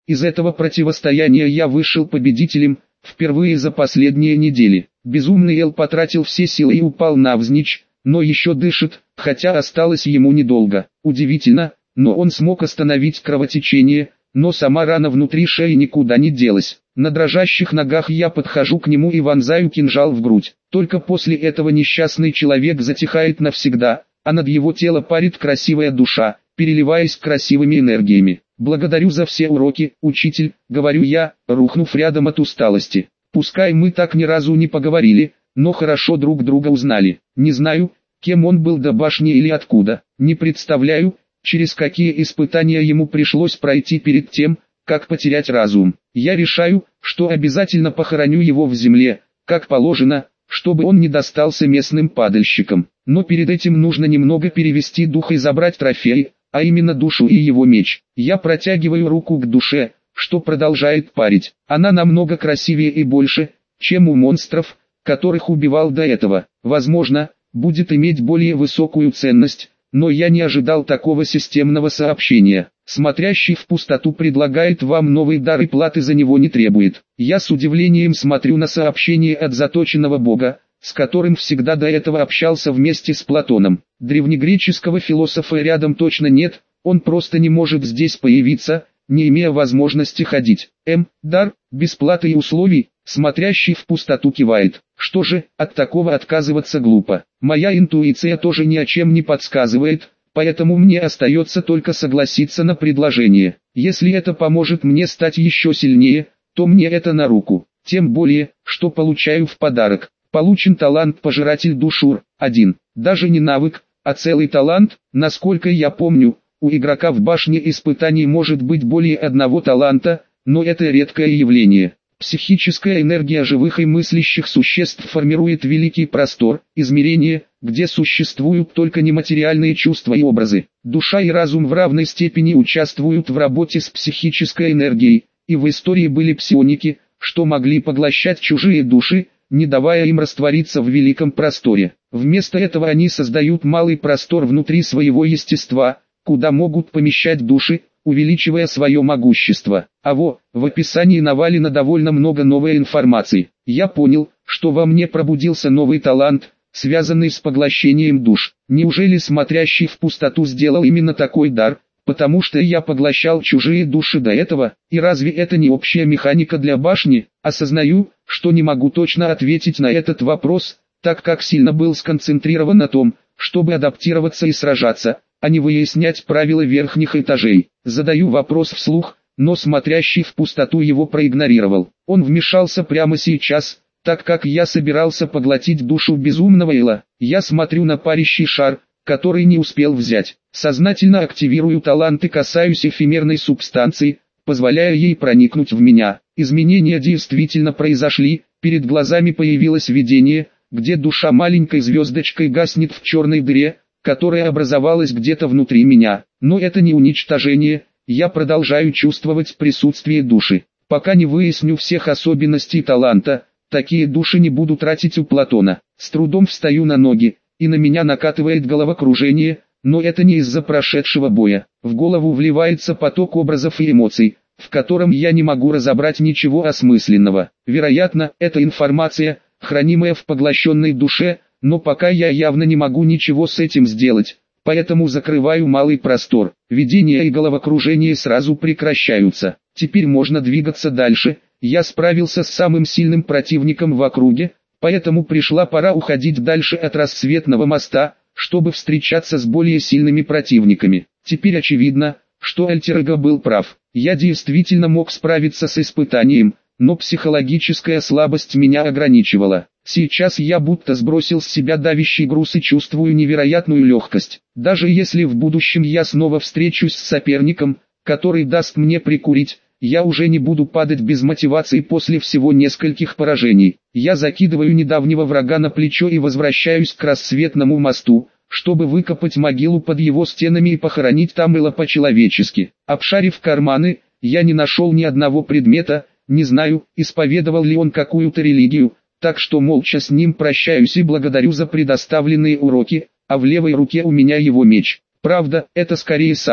Из этого противостояния я вышел победителем, впервые за последние недели. Безумный Эл потратил все силы и упал навзничь, но еще дышит, хотя осталось ему недолго. Удивительно, но он смог остановить кровотечение, но сама рана внутри шеи никуда не делась. На дрожащих ногах я подхожу к нему и вонзаю кинжал в грудь. Только после этого несчастный человек затихает навсегда, а над его тело парит красивая душа, переливаясь красивыми энергиями. «Благодарю за все уроки, учитель», — говорю я, рухнув рядом от усталости. Пускай мы так ни разу не поговорили, но хорошо друг друга узнали. Не знаю, кем он был до башни или откуда, не представляю, через какие испытания ему пришлось пройти перед тем, как потерять разум. Я решаю, что обязательно похороню его в земле, как положено, чтобы он не достался местным падальщикам. Но перед этим нужно немного перевести дух и забрать трофей, а именно душу и его меч. Я протягиваю руку к душе, что продолжает парить. Она намного красивее и больше, чем у монстров, которых убивал до этого. Возможно, будет иметь более высокую ценность, но я не ожидал такого системного сообщения. Смотрящий в пустоту предлагает вам новый дар и платы за него не требует. Я с удивлением смотрю на сообщение от заточенного бога, с которым всегда до этого общался вместе с Платоном. Древнегреческого философа рядом точно нет, он просто не может здесь появиться, не имея возможности ходить. Дар, без платы и условий, смотрящий в пустоту кивает. Что же, от такого отказываться глупо. Моя интуиция тоже ни о чем не подсказывает, поэтому мне остается только согласиться на предложение. Если это поможет мне стать еще сильнее, то мне это на руку. Тем более, что получаю в подарок. Получен талант Пожиратель душ Ур-1. Даже не навык, а целый талант, насколько я помню. У игрока в башне испытаний может быть более одного таланта, но это редкое явление. Психическая энергия живых и мыслящих существ формирует великий простор, измерение, где существуют только нематериальные чувства и образы. Душа и разум в равной степени участвуют в работе с психической энергией, и в истории были псионики, что могли поглощать чужие души, не давая им раствориться в великом просторе. Вместо этого они создают малый простор внутри своего естества, куда могут помещать души, увеличивая свое могущество. В описании навалено довольно много новой информации. Я понял, что во мне пробудился новый талант, связанный с поглощением душ. Неужели смотрящий в пустоту сделал именно такой дар, потому что я поглощал чужие души до этого, и разве это не общая механика для башни? Осознаю, что не могу точно ответить на этот вопрос, так как сильно был сконцентрирован на том, чтобы адаптироваться и сражаться, а не выяснять правила верхних этажей. Задаю вопрос вслух, но смотрящий в пустоту его проигнорировал. Он вмешался прямо сейчас, так как я собирался поглотить душу безумного Эла. Я смотрю на парящий шар, который не успел взять. Сознательно активирую талант и касаюсь эфемерной субстанции, позволяя ей проникнуть в меня. Изменения действительно произошли, перед глазами появилось видение, где душа маленькой звездочкой гаснет в черной дыре, которая образовалась где-то внутри меня. Но это не уничтожение, я продолжаю чувствовать присутствие души. Пока не выясню всех особенностей таланта, такие души не буду тратить у Платона. С трудом встаю на ноги, и на меня накатывает головокружение, но это не из-за прошедшего боя. В голову вливается поток образов и эмоций, в котором я не могу разобрать ничего осмысленного. Вероятно, это информация, хранимая в поглощенной душе, но пока я явно не могу ничего с этим сделать, поэтому закрываю малый простор. Видение и головокружение сразу прекращаются. Теперь можно двигаться дальше. Я справился с самым сильным противником в округе, поэтому пришла пора уходить дальше от Рассветного моста, чтобы встречаться с более сильными противниками. Теперь очевидно, что Альтер-Эго был прав. Я действительно мог справиться с испытанием, но психологическая слабость меня ограничивала. Сейчас я будто сбросил с себя давящий груз и чувствую невероятную легкость. Даже если в будущем я снова встречусь с соперником, который даст мне прикурить, я уже не буду падать без мотивации после всего нескольких поражений. Я закидываю недавнего врага на плечо и возвращаюсь к Рассветному мосту, чтобы выкопать могилу под его стенами и похоронить там Эла по-человечески. Обшарив карманы, я не нашел ни одного предмета, не знаю, исповедовал ли он какую-то религию, так что молча с ним прощаюсь и благодарю за предоставленные уроки, а в левой руке у меня его меч. Правда, это скорее сабля,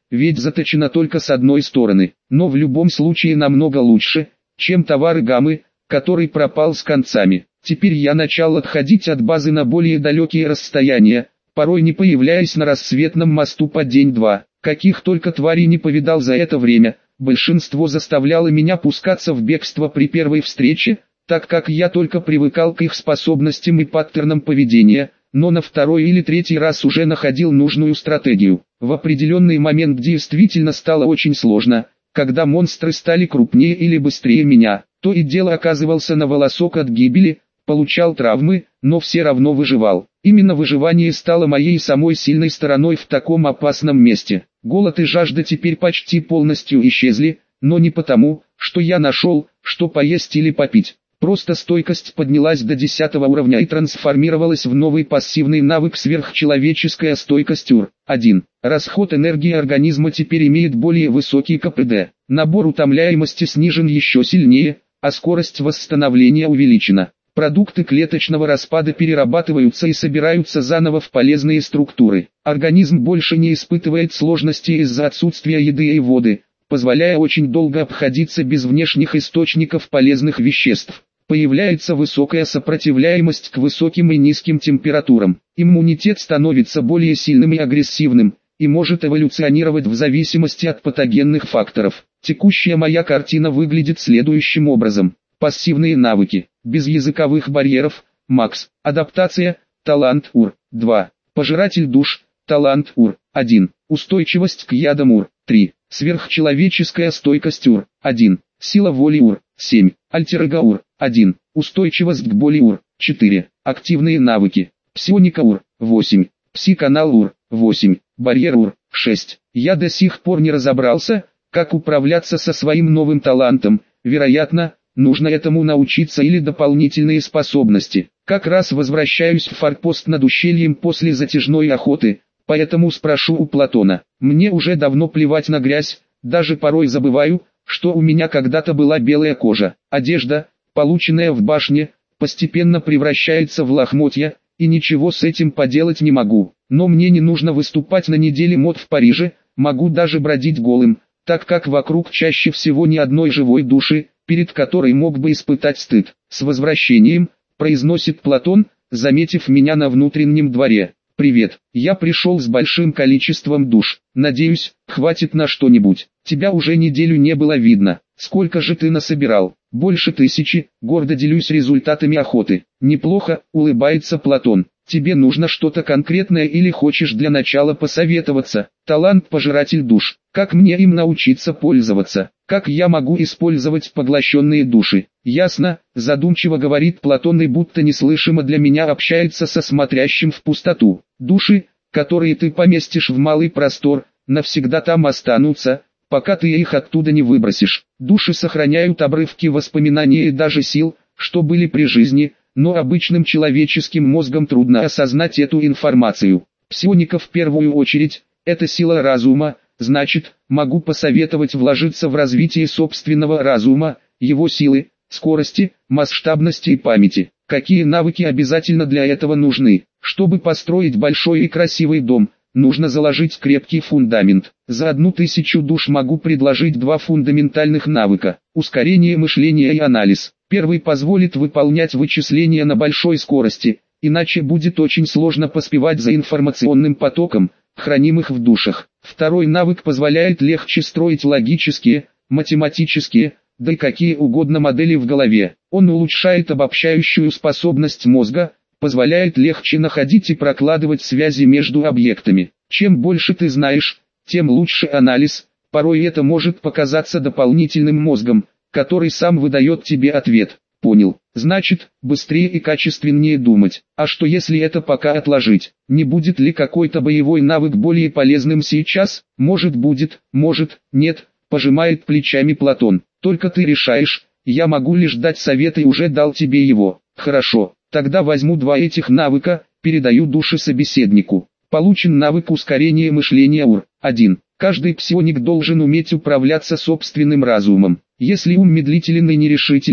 ведь заточена только с одной стороны, но в любом случае намного лучше, чем товары гаммы, который пропал с концами. Теперь я начал отходить от базы на более далекие расстояния, порой не появляясь на рассветном мосту по день-два. Каких только тварей не повидал за это время, большинство заставляло меня пускаться в бегство при первой встрече, так как я только привыкал к их способностям и паттернам поведения, но на второй или третий раз уже находил нужную стратегию. В определенный момент действительно стало очень сложно, когда монстры стали крупнее или быстрее меня, то и дело оказывался на волосок от гибели, получал травмы, но все равно выживал. Именно выживание стало моей самой сильной стороной в таком опасном месте. Голод и жажда теперь почти полностью исчезли, но не потому, что я нашел, что поесть или попить. Просто стойкость поднялась до 10 уровня и трансформировалась в новый пассивный навык сверхчеловеческая стойкость УР-1. Расход энергии организма теперь имеет более высокий КПД. Набор утомляемости снижен еще сильнее, а скорость восстановления увеличена. Продукты клеточного распада перерабатываются и собираются заново в полезные структуры. Организм больше не испытывает сложностей из-за отсутствия еды и воды, позволяя очень долго обходиться без внешних источников полезных веществ. Появляется высокая сопротивляемость к высоким и низким температурам. Иммунитет становится более сильным и агрессивным, и может эволюционировать в зависимости от патогенных факторов. Текущая моя картина выглядит следующим образом. Пассивные навыки. Без языковых барьеров. Макс. Адаптация. Талант УР-2. Пожиратель душ. Талант УР-1. Устойчивость к ядам УР-3. Сверхчеловеческая стойкость УР-1. Сила воли УР-7. Альтер-эго УР-1. Устойчивость к боли УР-4. Активные навыки. Псионика УР-8. Пси-канал УР-8. Барьер УР-6. Я до сих пор не разобрался, как управляться со своим новым талантом. Вероятно, нужно этому научиться или дополнительные способности. Как раз возвращаюсь в форпост над ущельем после затяжной охоты, поэтому спрошу у Платона. Мне уже давно плевать на грязь, даже порой забываю, что у меня когда-то была белая кожа. Одежда, полученная в башне, постепенно превращается в лохмотья, и ничего с этим поделать не могу. Но мне не нужно выступать на неделе мод в Париже, могу даже бродить голым, так как вокруг чаще всего ни одной живой души, перед которой мог бы испытать стыд. «С возвращением», — произносит Платон, заметив меня на внутреннем дворе. «Привет, я пришел с большим количеством душ. Надеюсь, хватит на что-нибудь. Тебя уже неделю не было видно. Сколько же ты насобирал?» «Больше 1000, гордо делюсь результатами охоты». «Неплохо», — улыбается Платон. «Тебе нужно что-то конкретное или хочешь для начала посоветоваться?» «Талант пожиратель душ. Как мне им научиться пользоваться? Как я могу использовать поглощенные души?» «Ясно», — задумчиво говорит Платон и будто неслышимо для меня общается со смотрящим в пустоту. «Души, которые ты поместишь в малый простор, навсегда там останутся, пока ты их оттуда не выбросишь. Души сохраняют обрывки воспоминаний и даже сил, что были при жизни, но обычным человеческим мозгом трудно осознать эту информацию. Псионика в первую очередь, это сила разума, значит, могу посоветовать вложиться в развитие собственного разума, его силы, скорости, масштабности и памяти. Какие навыки обязательно для этого нужны? Чтобы построить большой и красивый дом, нужно заложить крепкий фундамент. За 1000 душ могу предложить 2 фундаментальных навыка: ускорение мышления и анализ. Первый позволит выполнять вычисления на большой скорости, иначе будет очень сложно поспевать за информационным потоком, хранимых в душах. Второй навык позволяет легче строить логические, математические, да и какие угодно модели в голове. Он улучшает обобщающую способность мозга, позволяет легче находить и прокладывать связи между объектами. Чем больше ты знаешь, тем лучше анализ. Порой это может показаться дополнительным мозгом, который сам выдает тебе ответ. Понял. Значит, быстрее и качественнее думать. А что если это пока отложить? Не будет ли какой-то боевой навык более полезным сейчас? Может будет, может, нет, пожимает плечами Платон. Только ты решаешь, я могу лишь дать совет и уже дал тебе его. Хорошо, тогда возьму 2 этих навыка, передаю души собеседнику. Получен навык ускорения мышления УР-1. Каждый псионик должен уметь управляться собственным разумом. Если ум медлителен и нерешителен,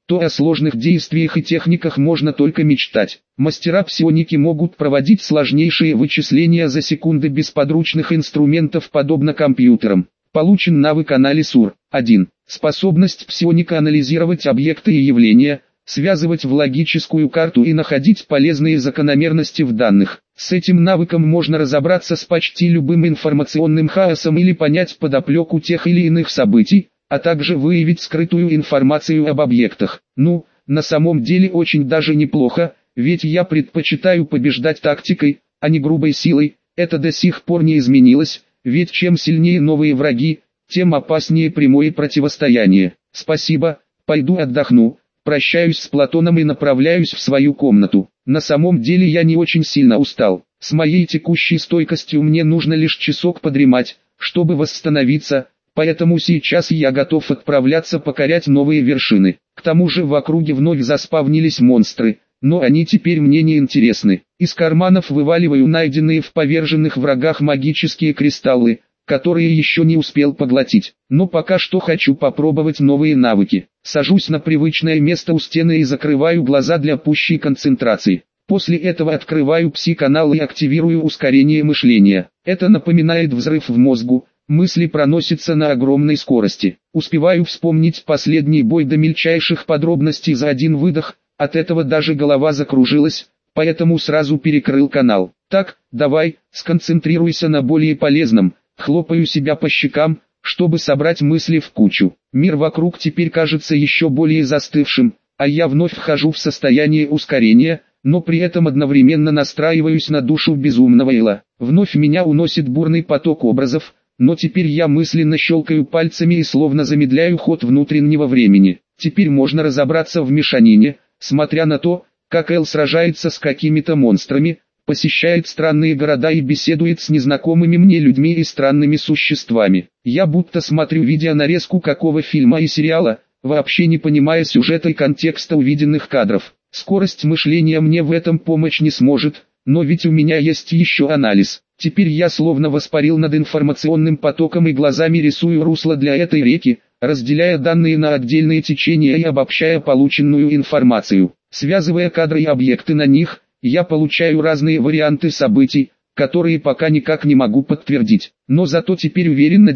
то о сложных действиях и техниках можно только мечтать. Мастера псионики могут проводить сложнейшие вычисления за секунды без подручных инструментов подобно компьютерам. Получен навык анализ УР-1. Способность псионика анализировать объекты и явления, связывать в логическую карту и находить полезные закономерности в данных. С этим навыком можно разобраться с почти любым информационным хаосом или понять подоплеку тех или иных событий, а также выявить скрытую информацию об объектах. Ну, на самом деле очень даже неплохо, ведь я предпочитаю побеждать тактикой, а не грубой силой. Это до сих пор не изменилось, ведь чем сильнее новые враги, тем опаснее прямое противостояние. Спасибо, пойду отдохну. Прощаюсь с Платоном и направляюсь в свою комнату. На самом деле я не очень сильно устал. С моей текущей стойкостью мне нужно лишь часок подремать, чтобы восстановиться, поэтому сейчас я готов отправляться покорять новые вершины. К тому же в округе вновь заспавнились монстры, но они теперь мне не интересны. Из карманов вываливаю найденные в поверженных врагах магические кристаллы, которые еще не успел поглотить. Но пока что хочу попробовать новые навыки. Сажусь на привычное место у стены и закрываю глаза для пущей концентрации. После этого открываю пси-канал и активирую ускорение мышления. Это напоминает взрыв в мозгу, мысли проносятся на огромной скорости. Успеваю вспомнить последний бой до мельчайших подробностей за один выдох, от этого даже голова закружилась, поэтому сразу перекрыл канал. Так, давай, сконцентрируйся на более полезном. Хлопаю себя по щекам, чтобы собрать мысли в кучу. Мир вокруг теперь кажется еще более застывшим, а я вновь вхожу в состояние ускорения, но при этом одновременно настраиваюсь на душу безумного Эла. Вновь меня уносит бурный поток образов, но теперь я мысленно щелкаю пальцами и словно замедляю ход внутреннего времени. Теперь можно разобраться в мешанине, смотря на то, как Эл сражается с какими-то монстрами, посещает странные города и беседует с незнакомыми мне людьми и странными существами. Я будто смотрю видеонарезку какого фильма и сериала, вообще не понимая сюжета и контекста увиденных кадров. Скорость мышления мне в этом помочь не сможет, но ведь у меня есть еще анализ. Теперь я словно воспарил над информационным потоком и глазами рисую русло для этой реки, разделяя данные на отдельные течения и обобщая полученную информацию. Связывая кадры и объекты на них, я получаю разные варианты событий, которые пока никак не могу подтвердить. Но зато теперь уверен на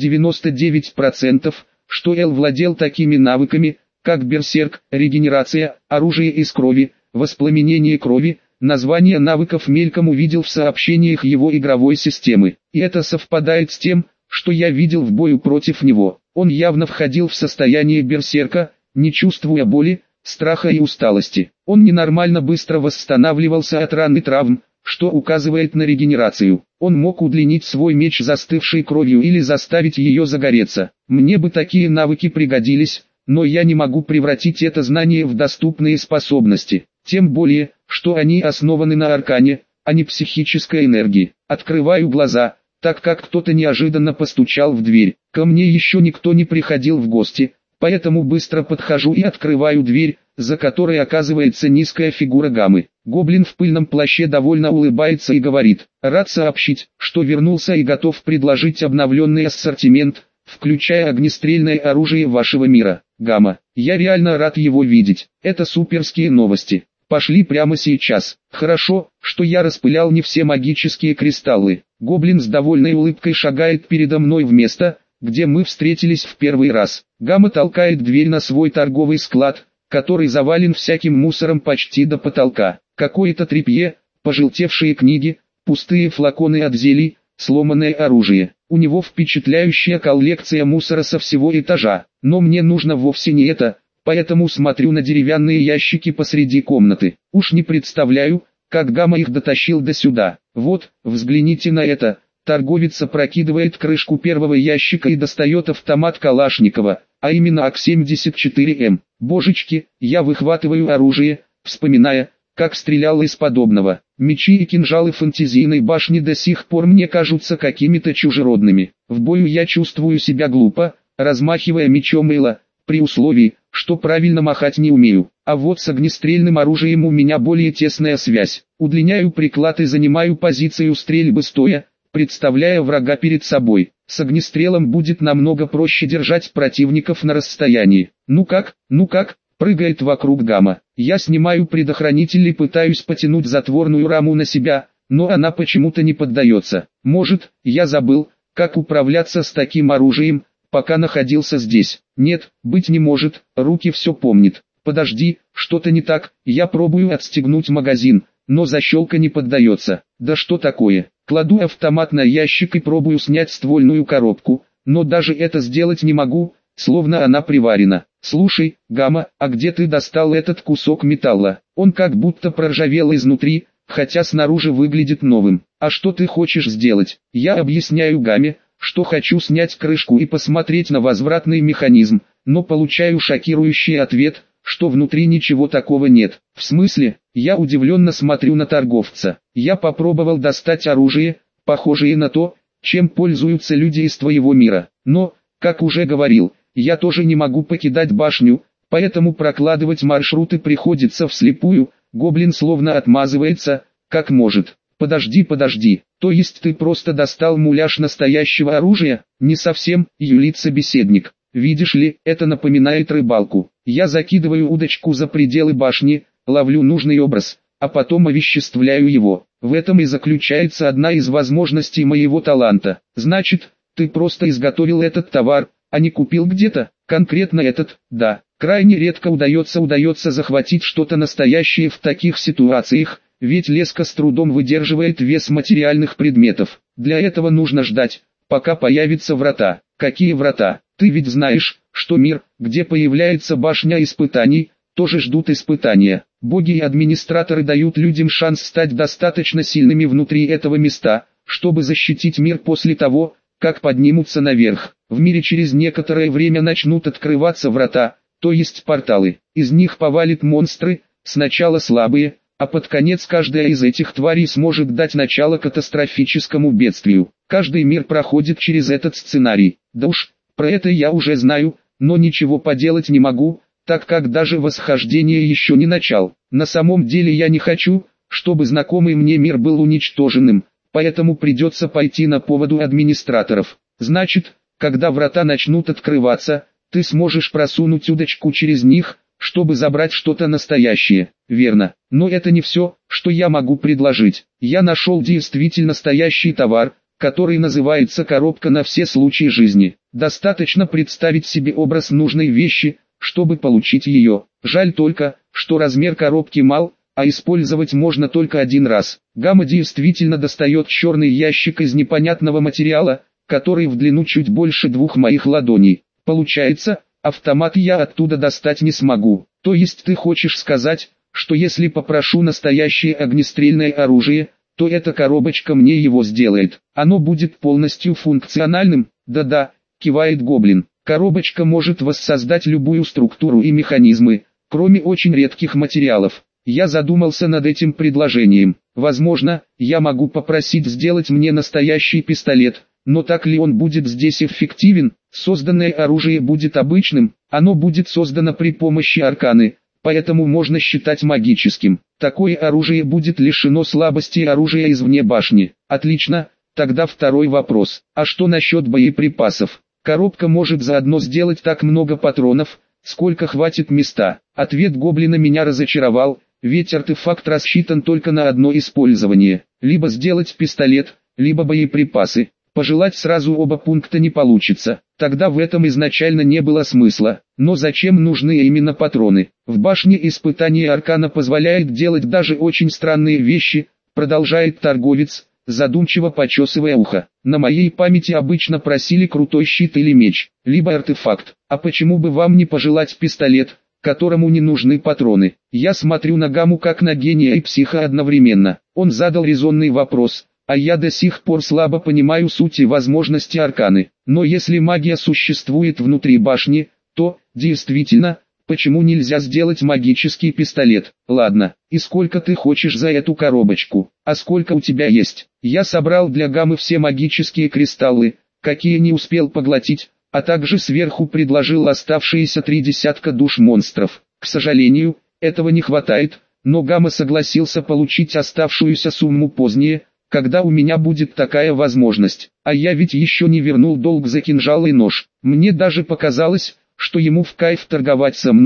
99%, что Эл владел такими навыками, как берсерк, регенерация, оружие из крови, воспламенение крови. Название навыков мельком увидел в сообщениях его игровой системы. И это совпадает с тем, что я видел в бою против него. Он явно входил в состояние берсерка, не чувствуя боли, страха и усталости. Он ненормально быстро восстанавливался от ран и травм, что указывает на регенерацию. Он мог удлинить свой меч застывшей кровью или заставить ее загореться. Мне бы такие навыки пригодились, но я не могу превратить это знание в доступные способности. Тем более, что они основаны на аркане, а не психической энергии. Открываю глаза, так как кто-то неожиданно постучал в дверь. Ко мне еще никто не приходил в гости, поэтому быстро подхожу и открываю дверь, за которой оказывается низкая фигура Гаммы. Гоблин в пыльном плаще довольно улыбается и говорит: «Рад сообщить, что вернулся и готов предложить обновленный ассортимент, включая огнестрельное оружие вашего мира. Гамма, я реально рад его видеть. Это суперские новости. Пошли прямо сейчас. Хорошо, что я распылял не все магические кристаллы». Гоблин с довольной улыбкой шагает передо мной в место, где мы встретились в первый раз. Гамма толкает дверь на свой торговый склад, который завален всяким мусором почти до потолка. Какое-то тряпье, пожелтевшие книги, пустые флаконы от зелий, сломанное оружие. У него впечатляющая коллекция мусора со всего этажа. Но мне нужно вовсе не это, поэтому смотрю на деревянные ящики посреди комнаты. Уж не представляю, как Гамма их дотащил до сюда. Вот, взгляните на это. Торговец опрокидывает крышку первого ящика и достает автомат Калашникова, а именно АК-74М. Божечки, я выхватываю оружие, вспоминая, как стрелял из подобного. Мечи и кинжалы фэнтезийной башни до сих пор мне кажутся какими-то чужеродными. В бою я чувствую себя глупо, размахивая мечом Эла, при условии, что правильно махать не умею. А вот с огнестрельным оружием у меня более тесная связь. Удлиняю приклад и занимаю позицию стрельбы стоя, представляя врага перед собой. С огнестрелом будет намного проще держать противников на расстоянии. Ну как, Прыгает вокруг Гамма. Я снимаю предохранитель и пытаюсь потянуть затворную раму на себя, но она почему-то не поддается. Может, я забыл, как управляться с таким оружием, пока находился здесь. Нет, быть не может, руки все помнит. Подожди, что-то не так, я пробую отстегнуть магазин, но защелка не поддается. Да что такое? Кладу автомат на ящик и пробую снять ствольную коробку, но даже это сделать не могу, словно она приварена. Слушай, Гамма, а где ты достал этот кусок металла? Он как будто проржавел изнутри, хотя снаружи выглядит новым. А что ты хочешь сделать? Я объясняю Гамме, что хочу снять крышку и посмотреть на возвратный механизм, но получаю шокирующий ответ, что внутри ничего такого нет. В смысле? Я удивленно смотрю на торговца. Я попробовал достать оружие, похожее на то, чем пользуются люди из твоего мира. Но, как уже говорил, я тоже не могу покидать башню, поэтому прокладывать маршруты приходится вслепую. Гоблин словно отмазывается, как может. Подожди, то есть ты просто достал муляж настоящего оружия? Не совсем, юлит собеседник. Видишь ли, это напоминает рыбалку. Я закидываю удочку за пределы башни, ловлю нужный образ, а потом овеществляю его. В этом и заключается одна из возможностей моего таланта. Значит, ты просто изготовил этот товар, а не купил где-то? Конкретно этот, да. Крайне редко удается захватить что-то настоящее в таких ситуациях, ведь леска с трудом выдерживает вес материальных предметов. Для этого нужно ждать, пока появятся врата. Какие врата? Ты ведь знаешь, что мир, где появляется башня испытаний, тоже ждут испытания. Боги и администраторы дают людям шанс стать достаточно сильными внутри этого места, чтобы защитить мир после того, как поднимутся наверх. В мире через некоторое время начнут открываться врата, то есть порталы. Из них повалят монстры, сначала слабые, а под конец каждая из этих тварей сможет дать начало катастрофическому бедствию. Каждый мир проходит через этот сценарий. Да уж, про это я уже знаю, но ничего поделать не могу, так как даже восхождение еще не начал. На самом деле я не хочу, чтобы знакомый мне мир был уничтоженным, поэтому придется пойти на поводу администраторов. Значит, когда врата начнут открываться, ты сможешь просунуть удочку через них, чтобы забрать что-то настоящее. Верно. Но это не все, что я могу предложить. Я нашел действительно настоящий товар, который называется коробка на все случаи жизни. Достаточно представить себе образ нужной вещи, чтобы получить ее. Жаль только, что размер коробки мал, а использовать можно только один раз. Гамма действительно достает черный ящик из непонятного материала, который в длину чуть больше 2 моих ладоней. Получается, автомат я оттуда достать не смогу. То есть ты хочешь сказать, что если попрошу настоящее огнестрельное оружие, то эта коробочка мне его сделает. Оно будет полностью функциональным? Да-да, кивает Гоблин. Коробочка может воссоздать любую структуру и механизмы, кроме очень редких материалов. Я задумался над этим предложением. Возможно, я могу попросить сделать мне настоящий пистолет, но так ли он будет здесь эффективен? Созданное оружие будет обычным, оно будет создано при помощи арканы, поэтому можно считать магическим. Такое оружие будет лишено слабости оружия извне башни. Отлично, тогда второй вопрос. А что насчет боеприпасов? Коробка может заодно сделать так много патронов, сколько хватит места. Ответ Гоблина меня разочаровал, ведь артефакт рассчитан только на одно использование. Либо сделать пистолет, либо боеприпасы. Пожелать сразу оба пункта не получится, тогда в этом изначально не было смысла. Но зачем нужны именно патроны? В башне испытания аркана позволяет делать даже очень странные вещи, продолжает торговец, задумчиво почесывая ухо. На моей памяти обычно просили крутой щит или меч, либо артефакт. А почему бы вам не пожелать пистолет, которому не нужны патроны? Я смотрю на Гамму как на гения и психа одновременно. Он задал резонный вопрос. А я до сих пор слабо понимаю суть и возможности арканы. Но если магия существует внутри башни, то, действительно, почему нельзя сделать магический пистолет? Ладно, и сколько ты хочешь за эту коробочку? А сколько у тебя есть? Я собрал для Гаммы все магические кристаллы, какие не успел поглотить, а также сверху предложил оставшиеся 3 десятка душ монстров. К сожалению, этого не хватает, но Гамма согласился получить оставшуюся сумму позднее, когда у меня будет такая возможность. А я ведь еще не вернул долг за кинжал и нож. Мне даже показалось, что ему в кайф торговать со мной,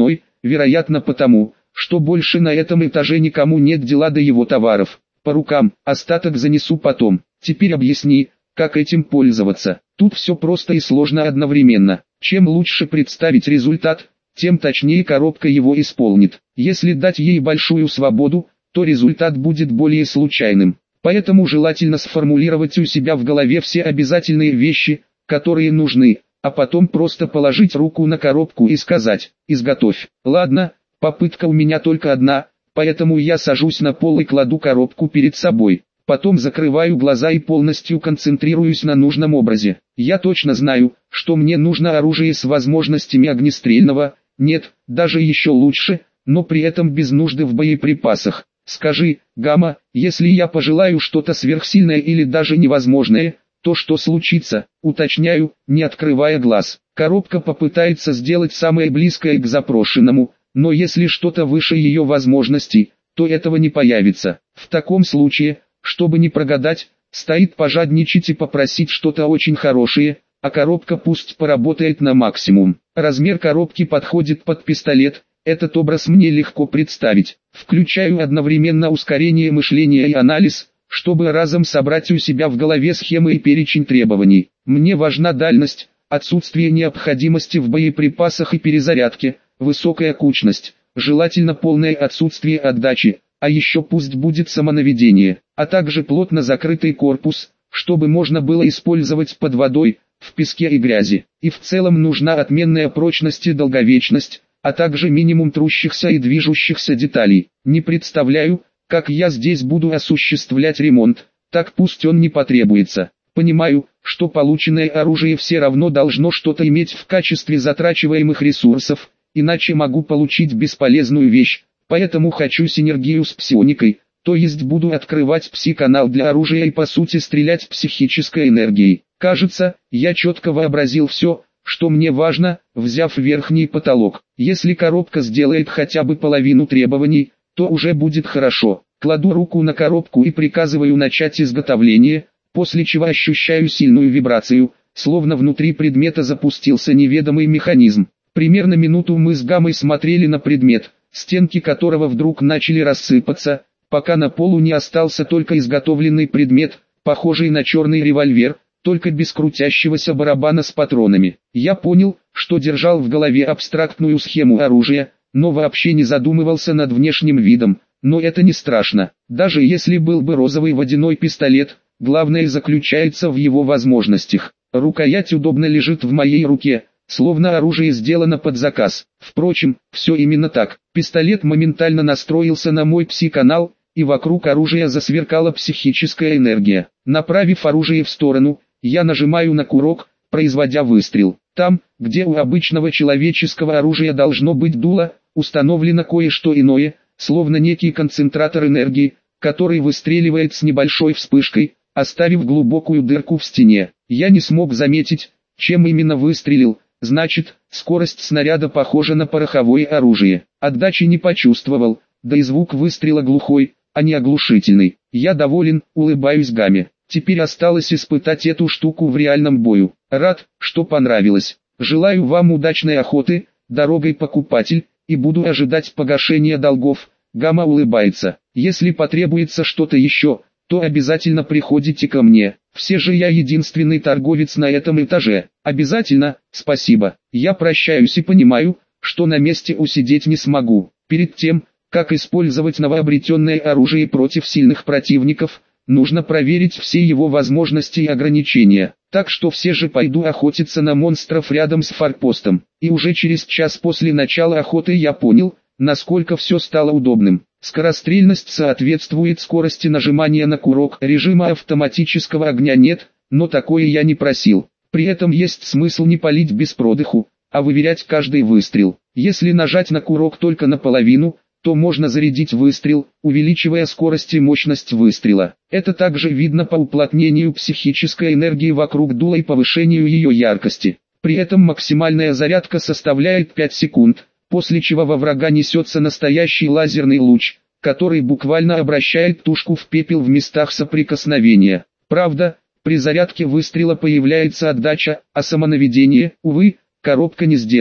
вероятно потому, что больше на этом этаже никому нет дела до его товаров. По рукам, остаток занесу потом. Теперь объясни, как этим пользоваться. Тут все просто и сложно одновременно. Чем лучше представить результат, тем точнее коробка его исполнит. Если дать ей большую свободу, то результат будет более случайным. Поэтому желательно сформулировать у себя в голове все обязательные вещи, которые нужны, а потом просто положить руку на коробку и сказать «изготовь». Ладно, попытка у меня только одна, поэтому я сажусь на пол и кладу коробку перед собой. Потом закрываю глаза и полностью концентрируюсь на нужном образе. Я точно знаю, что мне нужно оружие с возможностями огнестрельного, нет, даже еще лучше, но при этом без нужды в боеприпасах. Скажи, Гамма, если я пожелаю что-то сверхсильное или даже невозможное, то что случится? Уточняю, не открывая глаз. Коробка попытается сделать самое близкое к запрошенному, но если что-то выше ее возможностей, то этого не появится. В таком случае, чтобы не прогадать, стоит пожадничать и попросить что-то очень хорошее, а коробка пусть поработает на максимум. Размер коробки подходит под пистолет, этот образ мне легко представить. Включаю одновременно ускорение мышления и анализ, чтобы разом собрать у себя в голове схемы и перечень требований. Мне важна дальность, отсутствие необходимости в боеприпасах и перезарядке, высокая кучность, желательно полное отсутствие отдачи, а еще пусть будет самонаведение, а также плотно закрытый корпус, чтобы можно было использовать под водой, в песке и грязи. И в целом нужна отменная прочность и долговечность, а также минимум трущихся и движущихся деталей. Не представляю, как я здесь буду осуществлять ремонт, так пусть он не потребуется. Понимаю, что полученное оружие все равно должно что-то иметь в качестве затрачиваемых ресурсов, иначе могу получить бесполезную вещь, поэтому хочу синергию с псионикой, то есть буду открывать пси-канал для оружия и по сути стрелять психической энергией. Кажется, я четко вообразил все, что мне важно, взяв верхний потолок. Если коробка сделает хотя бы половину требований, то уже будет хорошо. Кладу руку на коробку и приказываю начать изготовление, после чего ощущаю сильную вибрацию, словно внутри предмета запустился неведомый механизм. Примерно минуту мы с Гаммой смотрели на предмет, стенки которого вдруг начали рассыпаться, пока на полу не остался только изготовленный предмет, похожий на черный револьвер, только без крутящегося барабана с патронами. Я понял, что держал в голове абстрактную схему оружия, но вообще не задумывался над внешним видом, но это не страшно. Даже если был бы розовый водяной пистолет, главное заключается в его возможностях. Рукоять удобно лежит в моей руке, словно оружие сделано под заказ. Впрочем, все именно так. Пистолет моментально настроился на мой пси-канал, и вокруг оружия засверкала психическая энергия. Направив оружие в сторону, я нажимаю на курок, производя выстрел. Там, где у обычного человеческого оружия должно быть дуло, установлено кое-что иное, словно некий концентратор энергии, который выстреливает с небольшой вспышкой, оставив глубокую дырку в стене. Я не смог заметить, чем именно выстрелил, значит, скорость снаряда похожа на пороховое оружие. Отдачи не почувствовал, да и звук выстрела глухой, а не оглушительный. Я доволен, улыбаюсь Гамме. Теперь осталось испытать эту штуку в реальном бою. Рад, что понравилось. Желаю вам удачной охоты, дорогой покупатель, и буду ожидать погашения долгов. Гамма улыбается. Если потребуется что-то еще, то обязательно приходите ко мне. Все же я единственный торговец на этом этаже. Обязательно, спасибо. Я прощаюсь и понимаю, что на месте усидеть не смогу. Перед тем, как использовать новообретенное оружие против сильных противников, нужно проверить все его возможности и ограничения. Так что все же пойду охотиться на монстров рядом с форпостом. И уже через час после начала охоты я понял, насколько все стало удобным. Скорострельность соответствует скорости нажимания на курок. Режима автоматического огня нет, но такое я не просил. При этом есть смысл не палить без продыху, а выверять каждый выстрел. Если нажать на курок только наполовину, то можно зарядить выстрел, увеличивая скорость и мощность выстрела. Это также видно по уплотнению психической энергии вокруг дула и повышению ее яркости. При этом максимальная зарядка составляет 5 секунд, после чего во врага несется настоящий лазерный луч, который буквально обращает тушку в пепел в местах соприкосновения. Правда, при зарядке выстрела появляется отдача, а самонаведение, увы, коробка не сделала.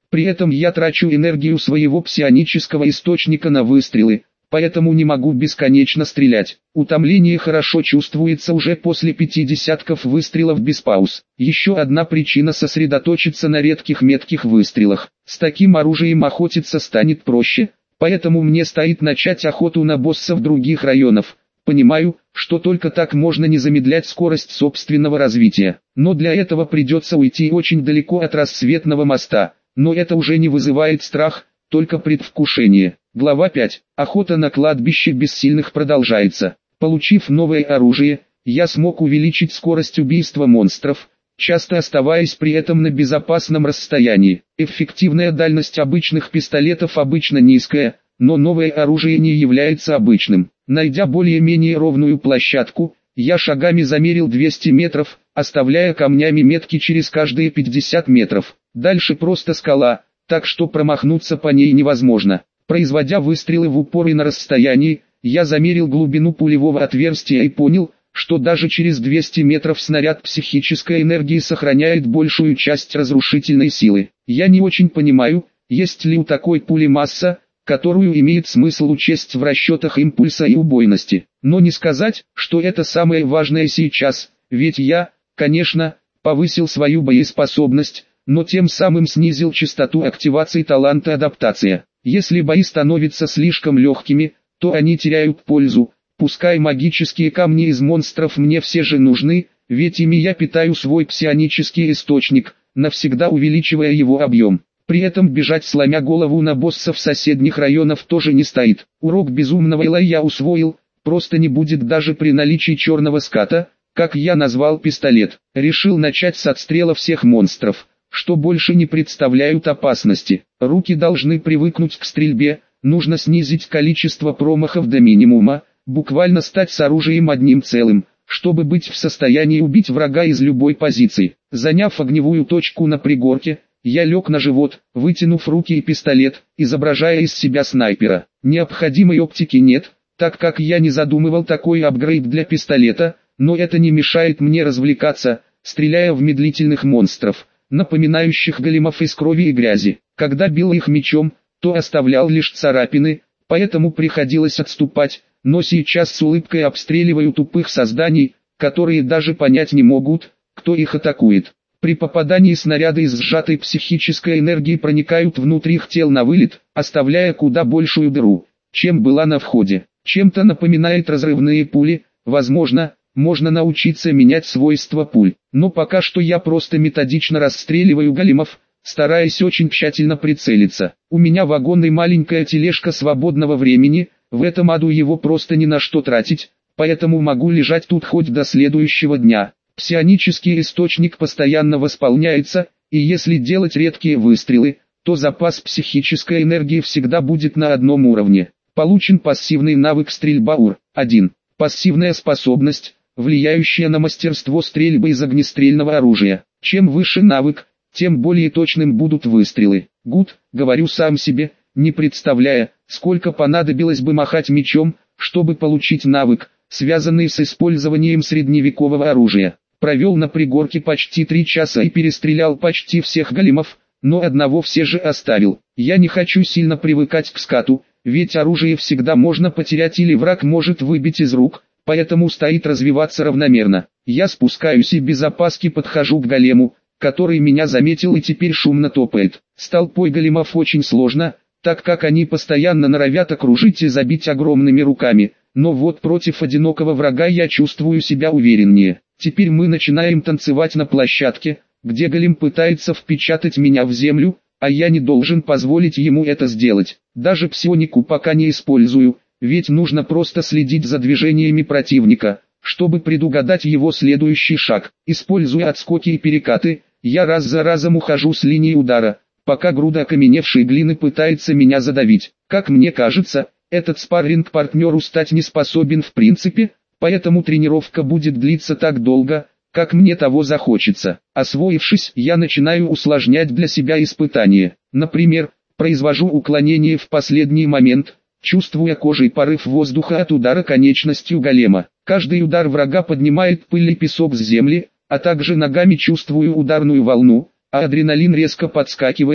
При этом я трачу энергию своего псионического источника на выстрелы, поэтому не могу бесконечно стрелять. Утомление хорошо чувствуется уже после 50 выстрелов без пауз. Еще одна причина сосредоточиться на редких метких выстрелах. С таким оружием охотиться станет проще, поэтому мне стоит начать охоту на боссов других районов. Понимаю, что только так можно не замедлять скорость собственного развития. Но для этого придется уйти очень далеко от рассветного моста. Но это уже не вызывает страх, только предвкушение. Глава 5. Охота на кладбище бессильных продолжается. Получив новое оружие, я смог увеличить скорость убийства монстров, часто оставаясь при этом на безопасном расстоянии. Эффективная дальность обычных пистолетов обычно низкая, но новое оружие не является обычным. Найдя более-менее ровную площадку, я шагами замерил 200 метров, оставляя камнями метки через каждые 50 метров. Дальше просто скала, так что промахнуться по ней невозможно. Производя выстрелы в упор и на расстоянии, я замерил глубину пулевого отверстия и понял, что даже через 200 метров снаряд психической энергии сохраняет большую часть разрушительной силы. Я не очень понимаю, есть ли у такой пули масса, которую имеет смысл учесть в расчетах импульса и убойности. Но не сказать, что это самое важное сейчас, ведь я, конечно, повысил свою боеспособность, но тем самым снизил частоту активации таланта адаптация. Если бои становятся слишком легкими, то они теряют пользу. Пускай магические камни из монстров мне все же нужны, ведь ими я питаю свой псионический источник, навсегда увеличивая его объем. При этом бежать сломя голову на боссов соседних районов тоже не стоит. Урок безумного Элай я усвоил, просто не будет даже при наличии черного ската, как я назвал пистолет. Решил начать с отстрела всех монстров, что больше не представляют опасности. Руки должны привыкнуть к стрельбе, нужно снизить количество промахов до минимума, буквально стать с оружием одним целым, чтобы быть в состоянии убить врага из любой позиции. Заняв огневую точку на пригорке, я лег на живот, вытянув руки и пистолет, изображая из себя снайпера. Необходимой оптики нет, так как я не задумывал такой апгрейд для пистолета, но это не мешает мне развлекаться, стреляя в медлительных монстров, напоминающих големов из крови и грязи. Когда бил их мечом, то оставлял лишь царапины, поэтому приходилось отступать, но сейчас с улыбкой обстреливаю тупых созданий, которые даже понять не могут, кто их атакует. При попадании снаряды из сжатой психической энергии проникают внутрь их тел на вылет, оставляя куда большую дыру, чем была на входе. Чем-то напоминает разрывные пули, возможно, можно научиться менять свойства пуль. Но пока что я просто методично расстреливаю големов, стараясь очень тщательно прицелиться. У меня вагон и маленькая тележка свободного времени, в этом аду его просто ни на что тратить, поэтому могу лежать тут хоть до следующего дня. Псионический источник постоянно восполняется, и если делать редкие выстрелы, то запас психической энергии всегда будет на одном уровне. Получен пассивный навык стрельба УР-1. Пассивная способность, влияющая на мастерство стрельбы из огнестрельного оружия. Чем выше навык, тем более точным будут выстрелы. Гуд, говорю сам себе, не представляя, сколько понадобилось бы махать мечом, чтобы получить навык, связанный с использованием средневекового оружия. Провел на пригорке почти 3 часа и перестрелял почти всех големов, но одного все же оставил. Я не хочу сильно привыкать к скату, ведь оружие всегда можно потерять или враг может выбить из рук, поэтому стоит развиваться равномерно. Я спускаюсь и без опаски подхожу к голему, который меня заметил и теперь шумно топает. С толпой големов очень сложно, так как они постоянно норовят окружить и забить огромными руками, но вот против одинокого врага я чувствую себя увереннее. Теперь мы начинаем танцевать на площадке, где голем пытается впечатать меня в землю, а я не должен позволить ему это сделать. Даже псионику пока не использую, ведь нужно просто следить за движениями противника, чтобы предугадать его следующий шаг. Используя отскоки и перекаты, я раз за разом ухожу с линии удара, пока груда окаменевшей глины пытается меня задавить. Как мне кажется, этот спарринг-партнеру стать не способен в принципе, поэтому тренировка будет длиться так долго, как мне того захочется. Освоившись, я начинаю усложнять для себя испытания. Например, произвожу уклонение в последний момент, чувствуя кожей порыв воздуха от удара конечностью голема. Каждый удар врага поднимает пыль и песок с земли, а также ногами чувствую ударную волну, а адреналин резко подскакивает,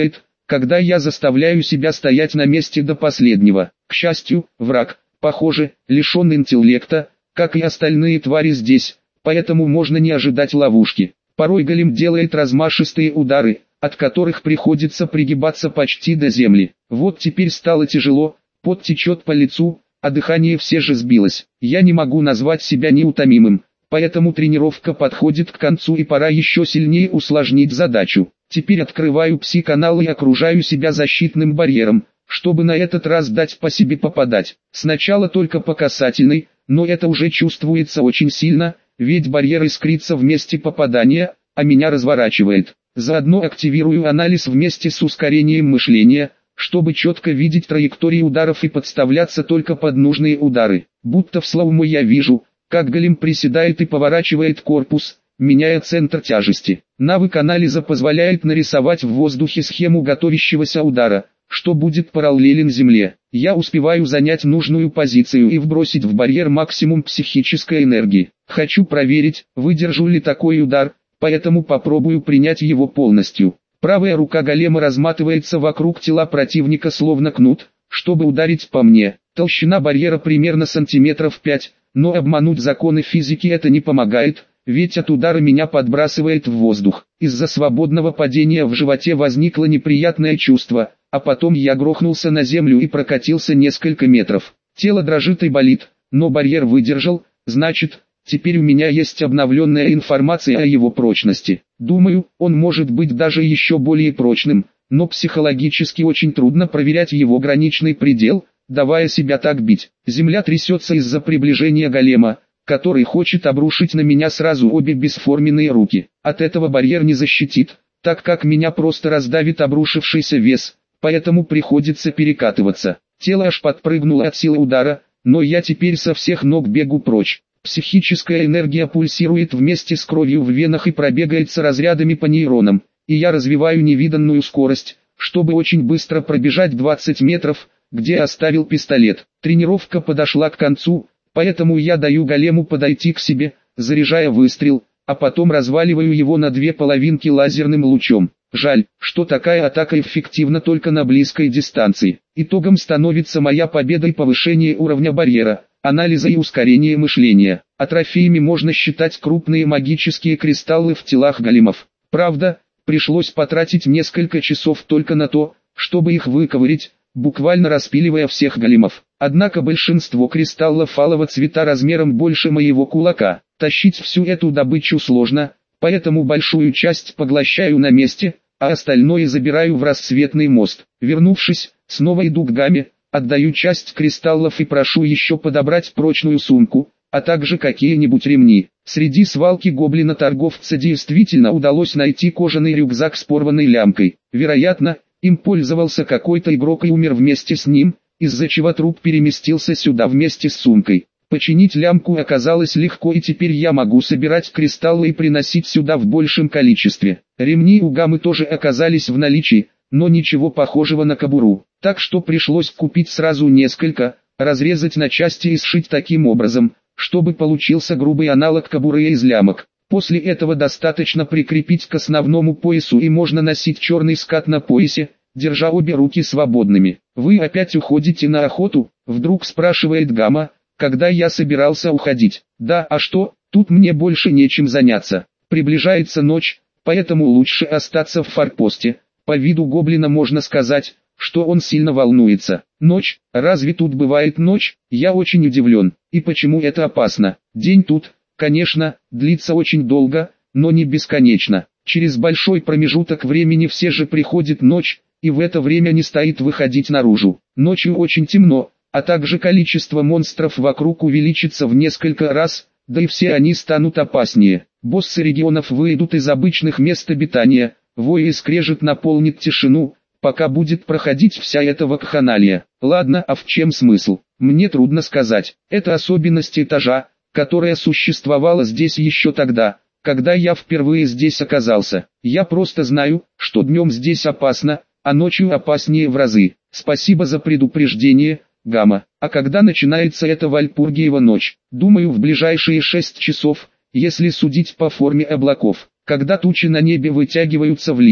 когда я заставляю себя стоять на месте до последнего. К счастью, враг, похоже, лишен интеллекта, как и остальные твари здесь, поэтому можно не ожидать ловушки. Порой голем делает размашистые удары, от которых приходится пригибаться почти до земли. Вот теперь стало тяжело, пот течет по лицу, а дыхание все же сбилось. Я не могу назвать себя неутомимым, поэтому тренировка подходит к концу и пора еще сильнее усложнить задачу. Теперь открываю пси-канал и окружаю себя защитным барьером, чтобы на этот раз дать по себе попадать. Сначала только по касательной, но это уже чувствуется очень сильно, ведь барьер искрится в месте попадания, а меня разворачивает. Заодно активирую анализ вместе с ускорением мышления, чтобы четко видеть траектории ударов и подставляться только под нужные удары. Будто в слоумо я вижу, как голем приседает и поворачивает корпус, меняя центр тяжести. Навык анализа позволяет нарисовать в воздухе схему готовящегося удара, что будет параллелен земле. Я успеваю занять нужную позицию и вбросить в барьер максимум психической энергии. Хочу проверить, выдержу ли такой удар, поэтому попробую принять его полностью. Правая рука голема разматывается вокруг тела противника словно кнут, чтобы ударить по мне. Толщина барьера примерно сантиметров 5, но обмануть законы физики это не помогает, ведь от удара меня подбрасывает в воздух. Из-за свободного падения в животе возникло неприятное чувство, а потом я грохнулся на землю и прокатился несколько метров. Тело дрожит и болит, но барьер выдержал, значит, теперь у меня есть обновленная информация о его прочности. Думаю, он может быть даже еще более прочным, но психологически очень трудно проверять его граничный предел, давая себя так бить. Земля трясется из-за приближения голема, который хочет обрушить на меня сразу обе бесформенные руки. От этого барьер не защитит, так как меня просто раздавит обрушившийся вес, поэтому приходится перекатываться. Тело аж подпрыгнуло от силы удара, но я теперь со всех ног бегу прочь. Психическая энергия пульсирует вместе с кровью в венах и пробегается разрядами по нейронам, и я развиваю невиданную скорость, чтобы очень быстро пробежать 20 метров, где оставил пистолет. Тренировка подошла к концу, поэтому я даю голему подойти к себе, заряжая выстрел, а потом разваливаю его на две половинки лазерным лучом. Жаль, что такая атака эффективна только на близкой дистанции. Итогом становится моя победа и повышение уровня барьера, анализа и ускорение мышления. А трофеями можно считать крупные магические кристаллы в телах големов. Правда, пришлось потратить несколько часов только на то, чтобы их выковырять, буквально распиливая всех големов. Однако большинство кристаллов алого цвета размером больше моего кулака. Тащить всю эту добычу сложно, поэтому большую часть поглощаю на месте, а остальное забираю в рассветный мост. Вернувшись, снова иду к Гаме, отдаю часть кристаллов и прошу еще подобрать прочную сумку, а также какие-нибудь ремни. Среди свалки гоблина-торговца действительно удалось найти кожаный рюкзак с порванной лямкой. Вероятно, им пользовался какой-то игрок и умер вместе с ним, из-за чего труп переместился сюда вместе с сумкой. Починить лямку оказалось легко, и теперь я могу собирать кристаллы и приносить сюда в большем количестве. Ремни у Гамы тоже оказались в наличии, но ничего похожего на кобуру. Так что пришлось купить сразу несколько, разрезать на части и сшить таким образом, чтобы получился грубый аналог кобуры из лямок. После этого достаточно прикрепить к основному поясу и можно носить черный скат на поясе, держа обе руки свободными. «Вы опять уходите на охоту?» — вдруг спрашивает Гама, когда я собирался уходить. «Да, а что, тут мне больше нечем заняться. Приближается ночь, поэтому лучше остаться в форпосте». По виду гоблина можно сказать, что он сильно волнуется. «Ночь? Разве тут бывает ночь?» Я очень удивлен. И почему это опасно? День тут, конечно, длится очень долго, но не бесконечно. Через большой промежуток времени все же приходит ночь, и в это время не стоит выходить наружу. Ночью очень темно, а также количество монстров вокруг увеличится в несколько раз, да и все они станут опаснее. Боссы регионов выйдут из обычных мест обитания, вой и скрежет наполнит тишину, пока будет проходить вся эта вакханалия. Ладно, а в чем смысл? Мне трудно сказать. Это особенность этажа, которая существовала здесь еще тогда, когда я впервые здесь оказался. Я просто знаю, что днем здесь опасно, а ночью опаснее в разы. Спасибо за предупреждение, Гама. А когда начинается эта Вальпургиева ночь? Думаю, в ближайшие 6 часов, если судить по форме облаков. Когда тучи на небе вытягиваются в линии,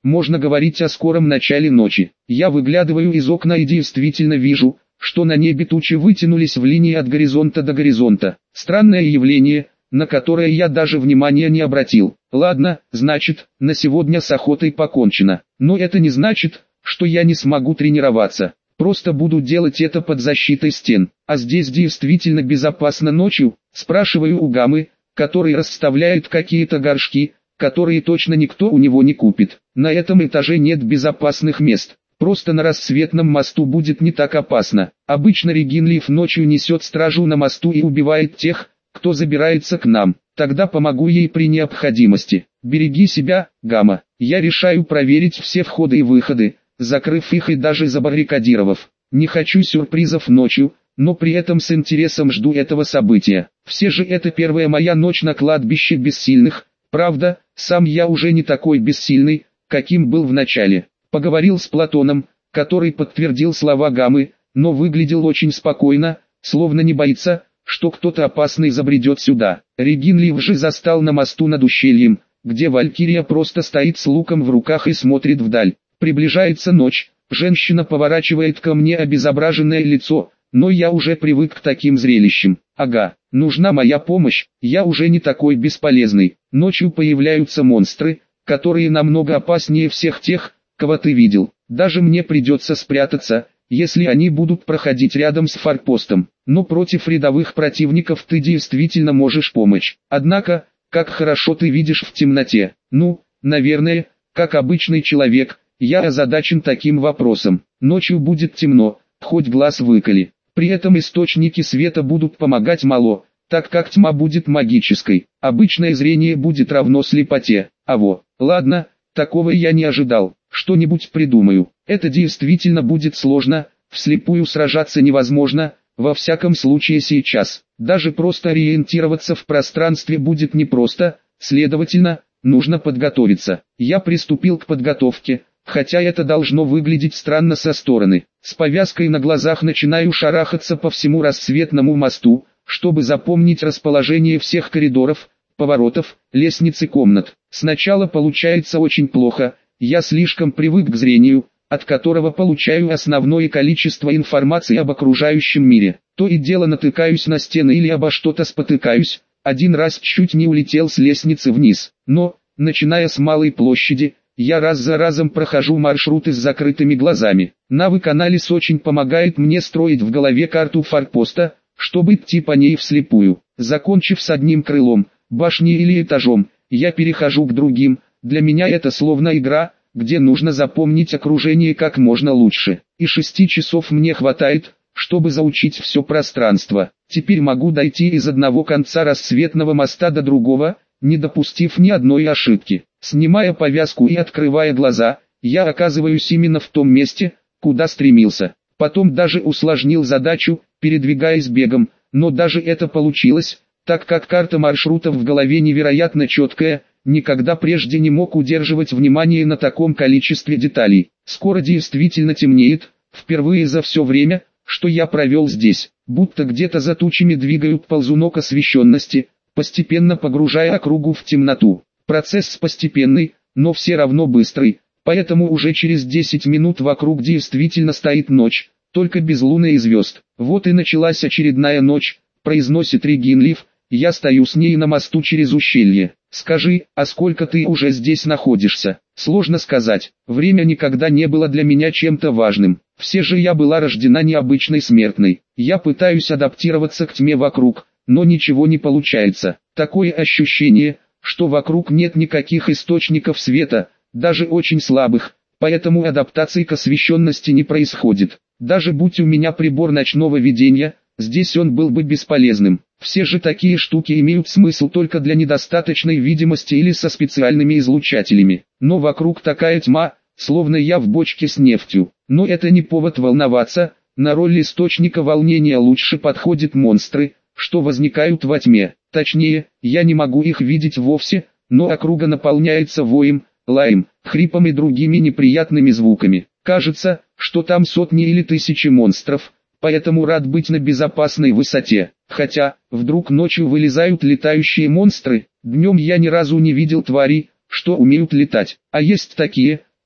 можно говорить о скором начале ночи. Я выглядываю из окна и действительно вижу, что на небе тучи вытянулись в линии от горизонта до горизонта. Странное явление, на которое я даже внимания не обратил. Ладно, значит, на сегодня с охотой покончено. Но это не значит, что я не смогу тренироваться. Просто буду делать это под защитой стен. А здесь действительно безопасно ночью? Спрашиваю у Гамы, который расставляет какие-то горшки, которые точно никто у него не купит. На этом этаже нет безопасных мест. Просто на рассветном мосту будет не так опасно. Обычно Регинлиф ночью несет стражу на мосту и убивает тех, кто забирается к нам. Тогда помогу ей при необходимости. Береги себя, Гама. Я решаю проверить все входы и выходы, закрыв их и даже забаррикадировав. Не хочу сюрпризов ночью, но при этом с интересом жду этого события. Все же это первая моя ночь на кладбище бессильных. Правда, сам я уже не такой бессильный, каким был в начале. Поговорил с Платоном, который подтвердил слова Гамы, но выглядел очень спокойно, словно не боится, что кто-то опасный забредет сюда. Регинлиф же застал на мосту над ущельем, где Валькирия просто стоит с луком в руках и смотрит вдаль. Приближается ночь, женщина поворачивает ко мне обезображенное лицо, но я уже привык к таким зрелищам. Ага, нужна моя помощь, я уже не такой бесполезный. Ночью появляются монстры, которые намного опаснее всех тех, кого ты видел. Даже мне придется спрятаться, если они будут проходить рядом с форпостом. Но против рядовых противников ты действительно можешь помочь. Однако, как хорошо ты видишь в темноте. Ну, наверное, как обычный человек, я озадачен таким вопросом. Ночью будет темно, хоть глаз выколи. При этом источники света будут помогать мало, так как тьма будет магической. Обычное зрение будет равно слепоте. Ладно, такого я не ожидал. Что-нибудь придумаю. Это действительно будет сложно, вслепую сражаться невозможно, во всяком случае сейчас. Даже просто ориентироваться в пространстве будет непросто, следовательно, нужно подготовиться. Я приступил к подготовке, хотя это должно выглядеть странно со стороны. С повязкой на глазах начинаю шарахаться по всему рассветному мосту, чтобы запомнить расположение всех коридоров, поворотов, лестниц и комнат. Сначала получается очень плохо. Я слишком привык к зрению, от которого получаю основное количество информации об окружающем мире. То и дело натыкаюсь на стены или обо что-то спотыкаюсь. Один раз чуть не улетел с лестницы вниз. Но, начиная с малой площади, я раз за разом прохожу маршруты с закрытыми глазами. Навык анализ очень помогает мне строить в голове карту форпоста, чтобы идти по ней вслепую. Закончив с одним крылом, башней или этажом, я перехожу к другим. Для меня это словно игра, где нужно запомнить окружение как можно лучше. И 6 часов мне хватает, чтобы заучить все пространство. Теперь могу дойти из одного конца рассветного моста до другого, не допустив ни одной ошибки. Снимая повязку и открывая глаза, я оказываюсь именно в том месте, куда стремился. Потом даже усложнил задачу, передвигаясь бегом, но даже это получилось, так как карта маршрутов в голове невероятно четкая. Никогда прежде не мог удерживать внимание на таком количестве деталей. Скоро действительно темнеет, впервые за все время, что я провел здесь. Будто где-то за тучами двигают ползунок освещенности, постепенно погружая округу в темноту. Процесс постепенный, но все равно быстрый, поэтому уже через 10 минут вокруг действительно стоит ночь, только без луны и звезд. Вот и началась очередная ночь, произносит Регинлиф. Я стою с ней на мосту через ущелье. Скажи, а сколько ты уже здесь находишься? Сложно сказать. Время никогда не было для меня чем-то важным. Все же я была рождена необычной смертной. Я пытаюсь адаптироваться к тьме вокруг, но ничего не получается. Такое ощущение, что вокруг нет никаких источников света, даже очень слабых, поэтому адаптации к освещенности не происходит. Даже будь у меня прибор ночного видения, здесь он был бы бесполезным. Все же такие штуки имеют смысл только для недостаточной видимости или со специальными излучателями. Но вокруг такая тьма, словно я в бочке с нефтью. Но это не повод волноваться, на роль источника волнения лучше подходят монстры, что возникают во тьме. Точнее, я не могу их видеть вовсе, но округа наполняется воем, лаем, хрипом и другими неприятными звуками. Кажется, что там сотни или тысячи монстров. Поэтому рад быть на безопасной высоте. Хотя, вдруг ночью вылезают летающие монстры, днем я ни разу не видел тварей, что умеют летать. А есть такие,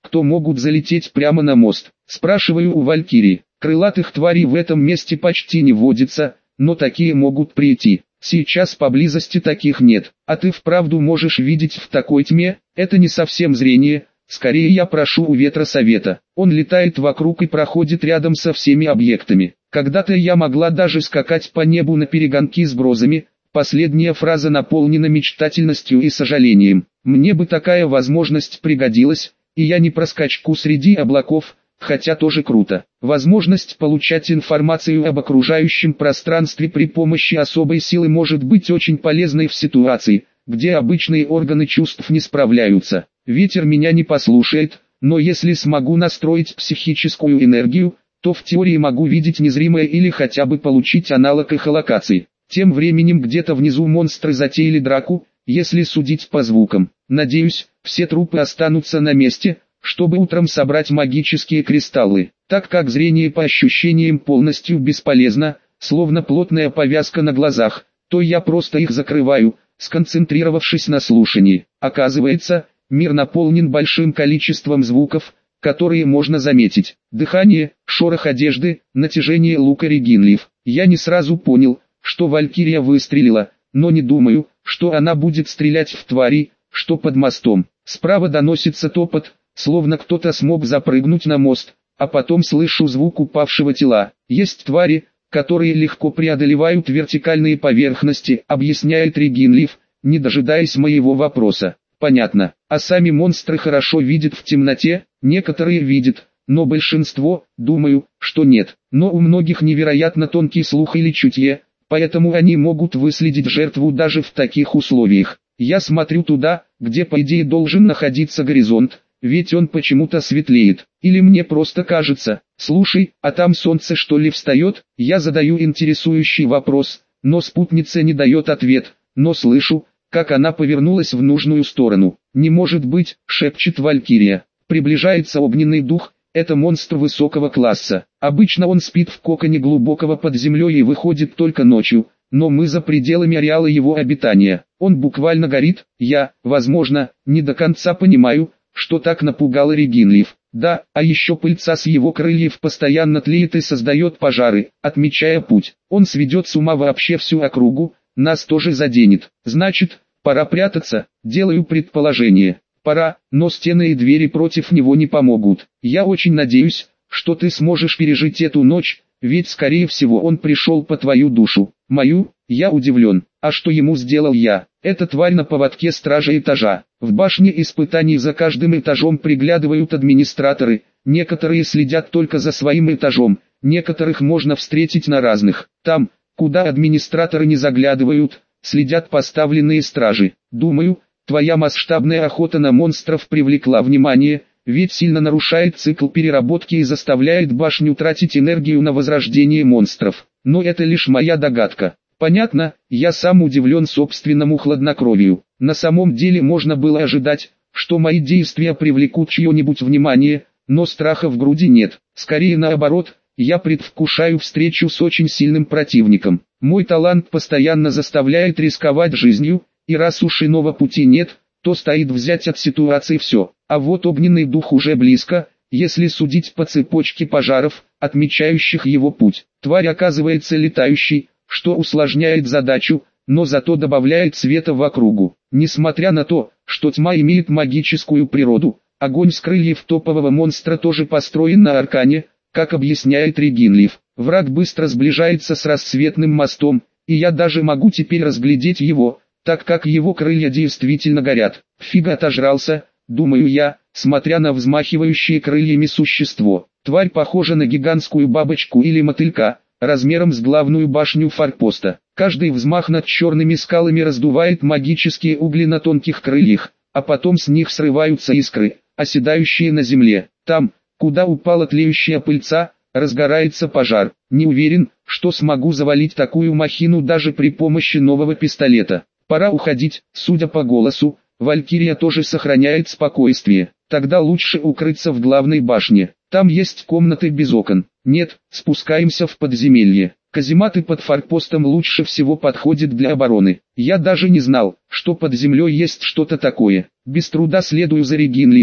кто могут залететь прямо на мост. Спрашиваю у Валькирии. Крылатых тварей в этом месте почти не водится, но такие могут прийти. Сейчас поблизости таких нет. А ты вправду можешь видеть в такой тьме? Это не совсем зрение. Скорее я прошу у ветра совета. Он летает вокруг и проходит рядом со всеми объектами. Когда-то я могла даже скакать по небу на перегонки с грозами. Последняя фраза наполнена мечтательностью и сожалением. Мне бы такая возможность пригодилась, и я не проскочку среди облаков, хотя тоже круто. Возможность получать информацию об окружающем пространстве при помощи особой силы может быть очень полезной в ситуации, где обычные органы чувств не справляются. Ветер меня не послушает, но если смогу настроить психическую энергию, то в теории могу видеть незримое или хотя бы получить аналог эхолокации. Тем временем где-то внизу монстры затеяли драку, если судить по звукам. Надеюсь, все трупы останутся на месте, чтобы утром собрать магические кристаллы. Так как зрение по ощущениям полностью бесполезно, словно плотная повязка на глазах, то я просто их закрываю, сконцентрировавшись на слушании. Оказывается, мир наполнен большим количеством звуков, которые можно заметить. Дыхание, шорох одежды, натяжение лука Регинлиф. Я не сразу понял, что Валькирия выстрелила, но не думаю, что она будет стрелять в тварей, что под мостом. Справа доносится топот, словно кто-то смог запрыгнуть на мост, а потом слышу звук упавшего тела. Есть твари, которые легко преодолевают вертикальные поверхности, объясняет Регинлиф, не дожидаясь моего вопроса. Понятно, а сами монстры хорошо видят в темноте, некоторые видят, но большинство, думаю, что нет. Но у многих невероятно тонкий слух или чутье, поэтому они могут выследить жертву даже в таких условиях. Я смотрю туда, где по идее должен находиться горизонт, ведь он почему-то светлеет. Или мне просто кажется. Слушай, а там солнце что ли встает? Я задаю интересующий вопрос, но спутница не дает ответ, но слышу, как она повернулась в нужную сторону. «Не может быть», — шепчет Валькирия. Приближается огненный дух, это монстр высокого класса. Обычно он спит в коконе глубокого под землей и выходит только ночью, но мы за пределами ареала его обитания. Он буквально горит. Я, возможно, не до конца понимаю, что так напугало Регинлиф. Да, а еще пыльца с его крыльев постоянно тлеет и создает пожары, отмечая путь. Он сведет с ума вообще всю округу, нас тоже заденет. Значит, пора прятаться, делаю предположение. Пора, но стены и двери против него не помогут. Я очень надеюсь, что ты сможешь пережить эту ночь, ведь скорее всего он пришел по твою душу. Мою? Я удивлен. А что ему сделал я? Эта тварь на поводке стража этажа. В башне испытаний за каждым этажом приглядывают администраторы, некоторые следят только за своим этажом, некоторых можно встретить на разных. Там, куда администраторы не заглядывают, следят поставленные стражи. Думаю, твоя масштабная охота на монстров привлекла внимание, ведь сильно нарушает цикл переработки и заставляет башню тратить энергию на возрождение монстров. Но это лишь моя догадка. Понятно, я сам удивлен собственному хладнокровию. На самом деле можно было ожидать, что мои действия привлекут чье-нибудь внимание, но страха в груди нет. Скорее наоборот, я предвкушаю встречу с очень сильным противником. Мой талант постоянно заставляет рисковать жизнью, и раз уж иного пути нет, то стоит взять от ситуации все. А вот огненный дух уже близко, если судить по цепочке пожаров, отмечающих его путь. Тварь оказывается летающей, что усложняет задачу, но зато добавляет света в округу. Несмотря на то, что тьма имеет магическую природу, огонь с крыльев топового монстра тоже построен на аркане, как объясняет Регинлиф. Враг быстро сближается с рассветным мостом, и я даже могу теперь разглядеть его, так как его крылья действительно горят. Фига отожрался, думаю я, смотря на взмахивающее крыльями существо. Тварь похожа на гигантскую бабочку или мотылька, размером с главную башню форпоста. Каждый взмах над черными скалами раздувает магические угли на тонких крыльях, а потом с них срываются искры, оседающие на земле. Там, куда упала тлеющая пыльца, разгорается пожар. Не уверен, что смогу завалить такую махину даже при помощи нового пистолета. Пора уходить, судя по голосу, Валькирия тоже сохраняет спокойствие. Тогда лучше укрыться в главной башне. Там есть комнаты без окон. Нет, спускаемся в подземелье. Казематы под форпостом лучше всего подходят для обороны. Я даже не знал, что под землей есть что-то такое. Без труда следую за Регинлиф,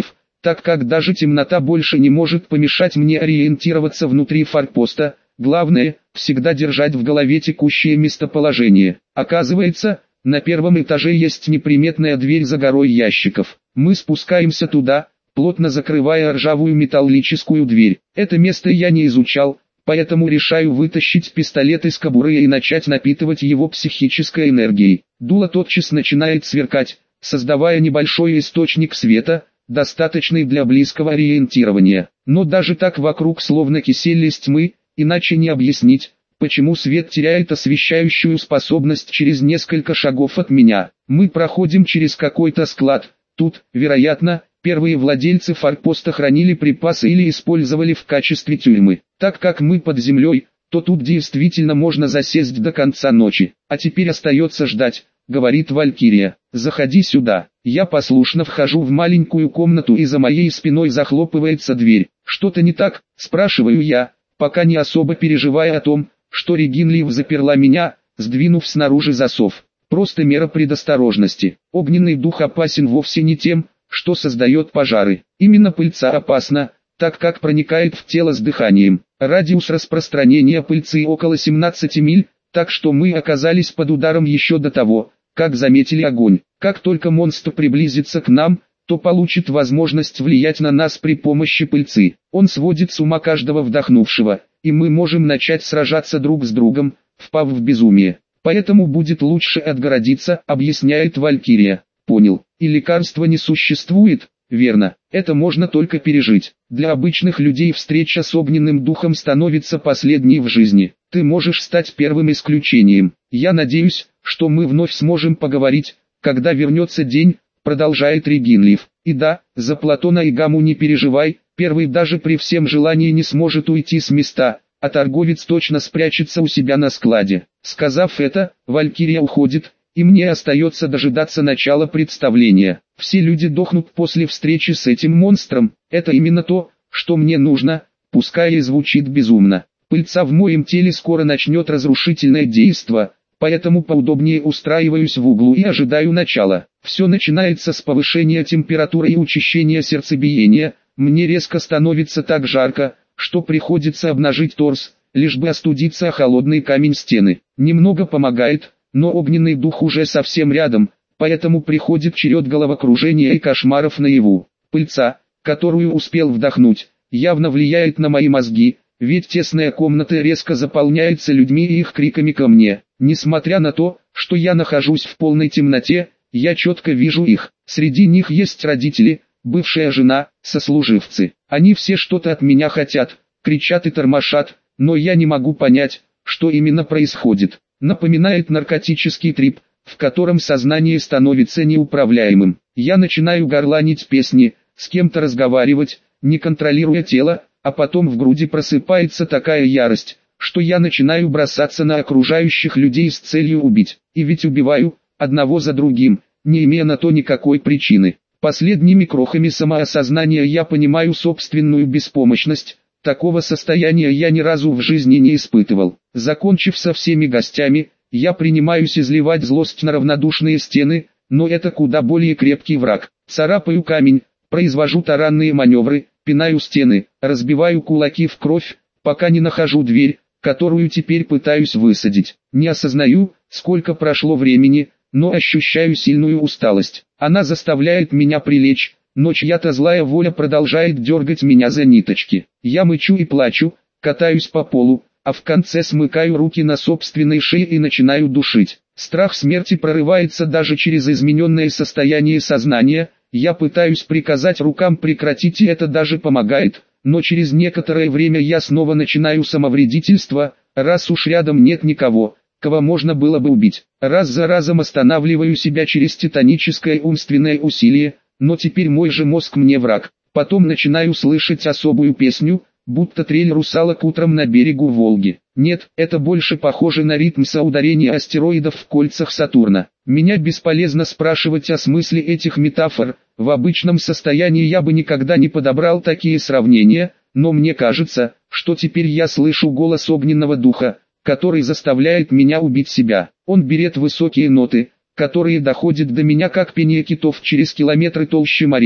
так как даже темнота больше не может помешать мне ориентироваться внутри форпоста. Главное, всегда держать в голове текущее местоположение. Оказывается, на первом этаже есть неприметная дверь за горой ящиков. Мы спускаемся туда, плотно закрывая ржавую металлическую дверь. Это место я не изучал, поэтому решаю вытащить пистолет из кобуры и начать напитывать его психической энергией. Дуло тотчас начинает сверкать, создавая небольшой источник света, достаточный для близкого ориентирования. Но даже так вокруг словно кисель из тьмы, иначе не объяснить, почему свет теряет освещающую способность через несколько шагов от меня. Мы проходим через какой-то склад. Тут, вероятно, первые владельцы форпоста хранили припасы или использовали в качестве тюрьмы. Так как мы под землей, то тут действительно можно засесть до конца ночи. А теперь остается ждать, говорит Валькирия. Заходи сюда. Я послушно вхожу в маленькую комнату и за моей спиной захлопывается дверь. Что-то не так, спрашиваю я, пока не особо переживая о том, что Регинлив заперла меня, сдвинув снаружи засов. Просто мера предосторожности. Огненный дух опасен вовсе не тем, что создает пожары. Именно пыльца опасна, так как проникает в тело с дыханием. Радиус распространения пыльцы около 17 миль, так что мы оказались под ударом еще до того, как заметили огонь. Как только монстр приблизится к нам, то получит возможность влиять на нас при помощи пыльцы. Он сводит с ума каждого вдохнувшего, и мы можем начать сражаться друг с другом, впав в безумие. Поэтому будет лучше отгородиться, объясняет Валькирия. Понял. И лекарства не существует, верно, это можно только пережить. Для обычных людей встреча с огненным духом становится последней в жизни. Ты можешь стать первым исключением. Я надеюсь, что мы вновь сможем поговорить, когда вернется день, продолжает Регинлив. И да, за Платона и Гамму не переживай, первый даже при всем желании не сможет уйти с места, а торговец точно спрячется у себя на складе. Сказав это, Валькирия уходит, и мне остается дожидаться начала представления. Все люди дохнут после встречи с этим монстром, это именно то, что мне нужно, пускай и звучит безумно. Пыльца в моем теле скоро начнет разрушительное действо, поэтому поудобнее устраиваюсь в углу и ожидаю начала. Все начинается с повышения температуры и учащения сердцебиения, мне резко становится так жарко, что приходится обнажить торс, лишь бы остудиться о холодный камень стены. Немного помогает, но огненный дух уже совсем рядом, поэтому приходит черед головокружения и кошмаров наяву. Пыльца, которую успел вдохнуть, явно влияет на мои мозги, ведь тесная комната резко заполняется людьми и их криками ко мне. Несмотря на то, что я нахожусь в полной темноте, я четко вижу их. Среди них есть родители, бывшая жена, сослуживцы. Они все что-то от меня хотят, кричат и тормошат, но я не могу понять, что именно происходит. Напоминает наркотический трип, в котором сознание становится неуправляемым. Я начинаю горланить песни, с кем-то разговаривать, не контролируя тело, а потом в груди просыпается такая ярость, что я начинаю бросаться на окружающих людей с целью убить. И ведь убиваю, одного за другим, не имея на то никакой причины. Последними крохами самоосознания я понимаю собственную беспомощность. Такого состояния я ни разу в жизни не испытывал. Закончив со всеми гостями, я принимаюсь изливать злость на равнодушные стены, но это куда более крепкий враг. Царапаю камень, произвожу таранные маневры, пинаю стены, разбиваю кулаки в кровь, пока не нахожу дверь, которую теперь пытаюсь высадить. Не осознаю, сколько прошло времени, но ощущаю сильную усталость. Она заставляет меня прилечь, но чья-то злая воля продолжает дергать меня за ниточки. Я мычу и плачу, катаюсь по полу, а в конце смыкаю руки на собственной шее и начинаю душить. Страх смерти прорывается даже через измененное состояние сознания. Я пытаюсь приказать рукам прекратить, и это даже помогает, но через некоторое время я снова начинаю самовредительство, раз уж рядом нет никого, кого можно было бы убить. Раз за разом останавливаю себя через титаническое умственное усилие, но теперь мой же мозг мне враг. Потом начинаю слышать особую песню, будто трель русалок утром на берегу Волги. Нет, это больше похоже на ритм соударения астероидов в кольцах Сатурна. Меня бесполезно спрашивать о смысле этих метафор, в обычном состоянии я бы никогда не подобрал такие сравнения, но мне кажется, что теперь я слышу голос огненного духа, который заставляет меня убить себя. Он берет высокие ноты, которые доходят до меня как пение китов через километры толщи морей,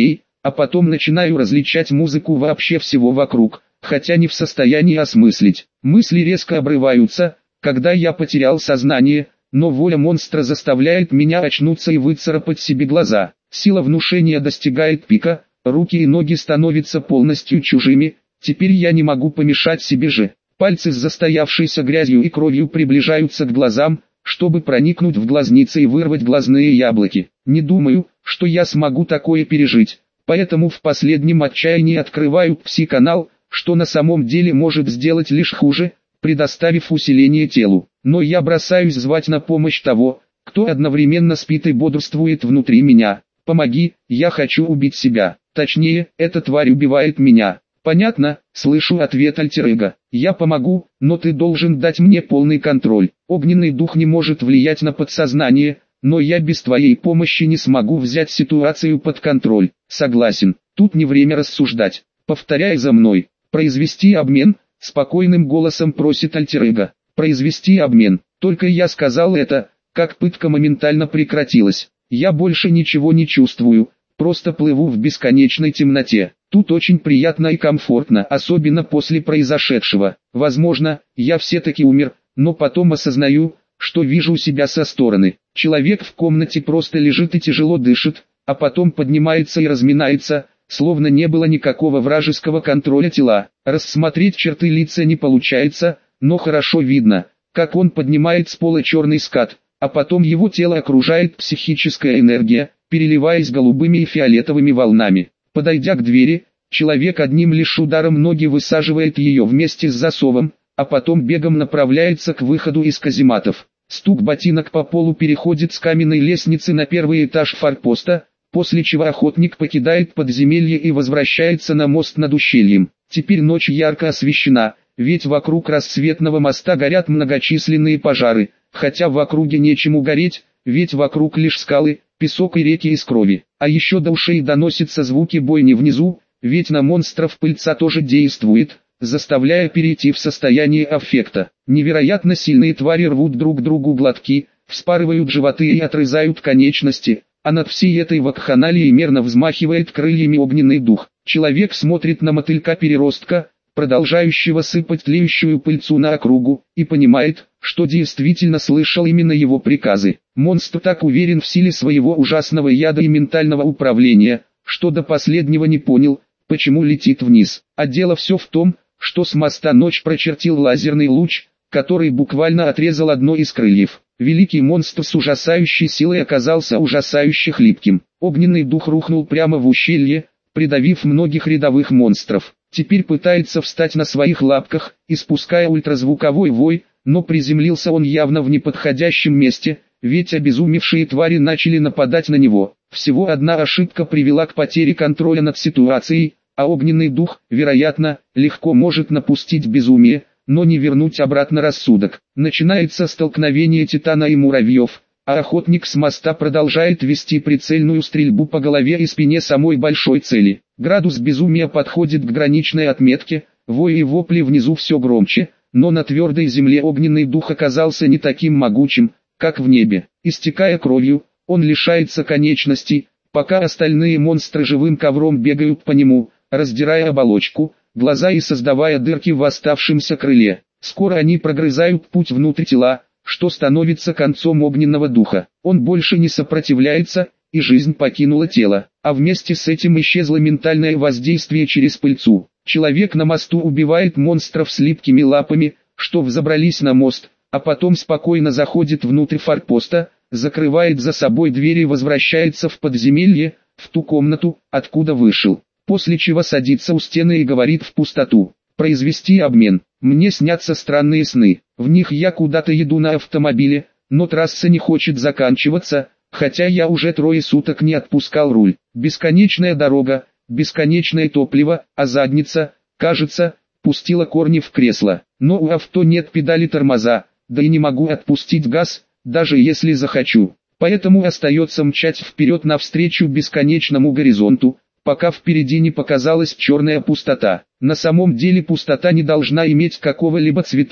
а потом начинаю различать музыку вообще всего вокруг, хотя не в состоянии осмыслить. Мысли резко обрываются, когда я потерял сознание, но воля монстра заставляет меня очнуться и выцарапать себе глаза. Сила внушения достигает пика, руки и ноги становятся полностью чужими, теперь я не могу помешать себе же. Пальцы с застоявшейся грязью и кровью приближаются к глазам, чтобы проникнуть в глазницы и вырвать глазные яблоки. Не думаю, что я смогу такое пережить, поэтому в последнем отчаянии открываю пси-канал, что на самом деле может сделать лишь хуже, предоставив усиление телу. Но я бросаюсь звать на помощь того, кто одновременно спит и бодрствует внутри меня. «Помоги, я хочу убить себя. Точнее, эта тварь убивает меня». «Понятно», слышу ответ альтер-эго. «Я помогу, но ты должен дать мне полный контроль. Огненный дух не может влиять на подсознание, но я без твоей помощи не смогу взять ситуацию под контроль». «Согласен, тут не время рассуждать. Повторяй за мной. Произвести обмен», спокойным голосом просит альтер-эго. «Произвести обмен». Только я сказал это, как пытка моментально прекратилась. Я больше ничего не чувствую, просто плыву в бесконечной темноте. Тут очень приятно и комфортно, особенно после произошедшего. Возможно, я все-таки умер, но потом осознаю, что вижу себя со стороны. Человек в комнате просто лежит и тяжело дышит, а потом поднимается и разминается, словно не было никакого вражеского контроля тела. Рассмотреть черты лица не получается, но хорошо видно, как он поднимает с пола черный скат, а потом его тело окружает психическая энергия, переливаясь голубыми и фиолетовыми волнами. Подойдя к двери, человек одним лишь ударом ноги высаживает ее вместе с засовом, а потом бегом направляется к выходу из казематов. Стук ботинок по полу переходит с каменной лестницы на первый этаж форпоста, после чего охотник покидает подземелье и возвращается на мост над ущельем. Теперь ночь ярко освещена, ведь вокруг рассветного моста горят многочисленные пожары, хотя в округе нечему гореть, ведь вокруг лишь скалы, песок и реки из крови. А еще до ушей доносятся звуки бойни внизу, ведь на монстров пыльца тоже действует, заставляя перейти в состояние аффекта. Невероятно сильные твари рвут друг другу глотки, вспарывают животы и отрезают конечности, а над всей этой вакханалией мерно взмахивает крыльями огненный дух. Человек смотрит на мотылька-переростка, продолжающего сыпать тлеющую пыльцу на округу, и понимает, что действительно слышал именно его приказы. Монстр так уверен в силе своего ужасного яда и ментального управления, что до последнего не понял, почему летит вниз. А дело все в том, что с моста ночь прочертил лазерный луч, который буквально отрезал одно из крыльев. Великий монстр с ужасающей силой оказался ужасающе хлипким. Огненный дух рухнул прямо в ущелье, придавив многих рядовых монстров. Теперь пытается встать на своих лапках, испуская ультразвуковой вой, но приземлился он явно в неподходящем месте, ведь обезумевшие твари начали нападать на него. Всего одна ошибка привела к потере контроля над ситуацией, а огненный дух, вероятно, легко может напустить безумие, но не вернуть обратно рассудок. Начинается столкновение титана и муравьев, а охотник с моста продолжает вести прицельную стрельбу по голове и спине самой большой цели. Градус безумия подходит к граничной отметке, вой и вопли внизу все громче, но на твердой земле огненный дух оказался не таким могучим, как в небе. Истекая кровью, он лишается конечностей, пока остальные монстры живым ковром бегают по нему, раздирая оболочку, глаза и создавая дырки в оставшемся крыле. Скоро они прогрызают путь внутрь тела, что становится концом огненного духа. Он больше не сопротивляется, и жизнь покинула тело, а вместе с этим исчезло ментальное воздействие через пыльцу. Человек на мосту убивает монстров с липкими лапами, что взобрались на мост, а потом спокойно заходит внутрь форпоста, закрывает за собой дверь и возвращается в подземелье, в ту комнату, откуда вышел. После чего садится у стены и говорит в пустоту: «Произвести обмен. Мне снятся странные сны. В них я куда-то иду на автомобиле, но трасса не хочет заканчиваться, хотя я уже 3 суток не отпускал руль. Бесконечная дорога, бесконечное топливо, а задница, кажется, пустила корни в кресло. Но у авто нет педали тормоза, да и не могу отпустить газ, даже если захочу. Поэтому остается мчать вперед навстречу бесконечному горизонту, пока впереди не показалась черная пустота. На самом деле пустота не должна иметь какого-либо цвета,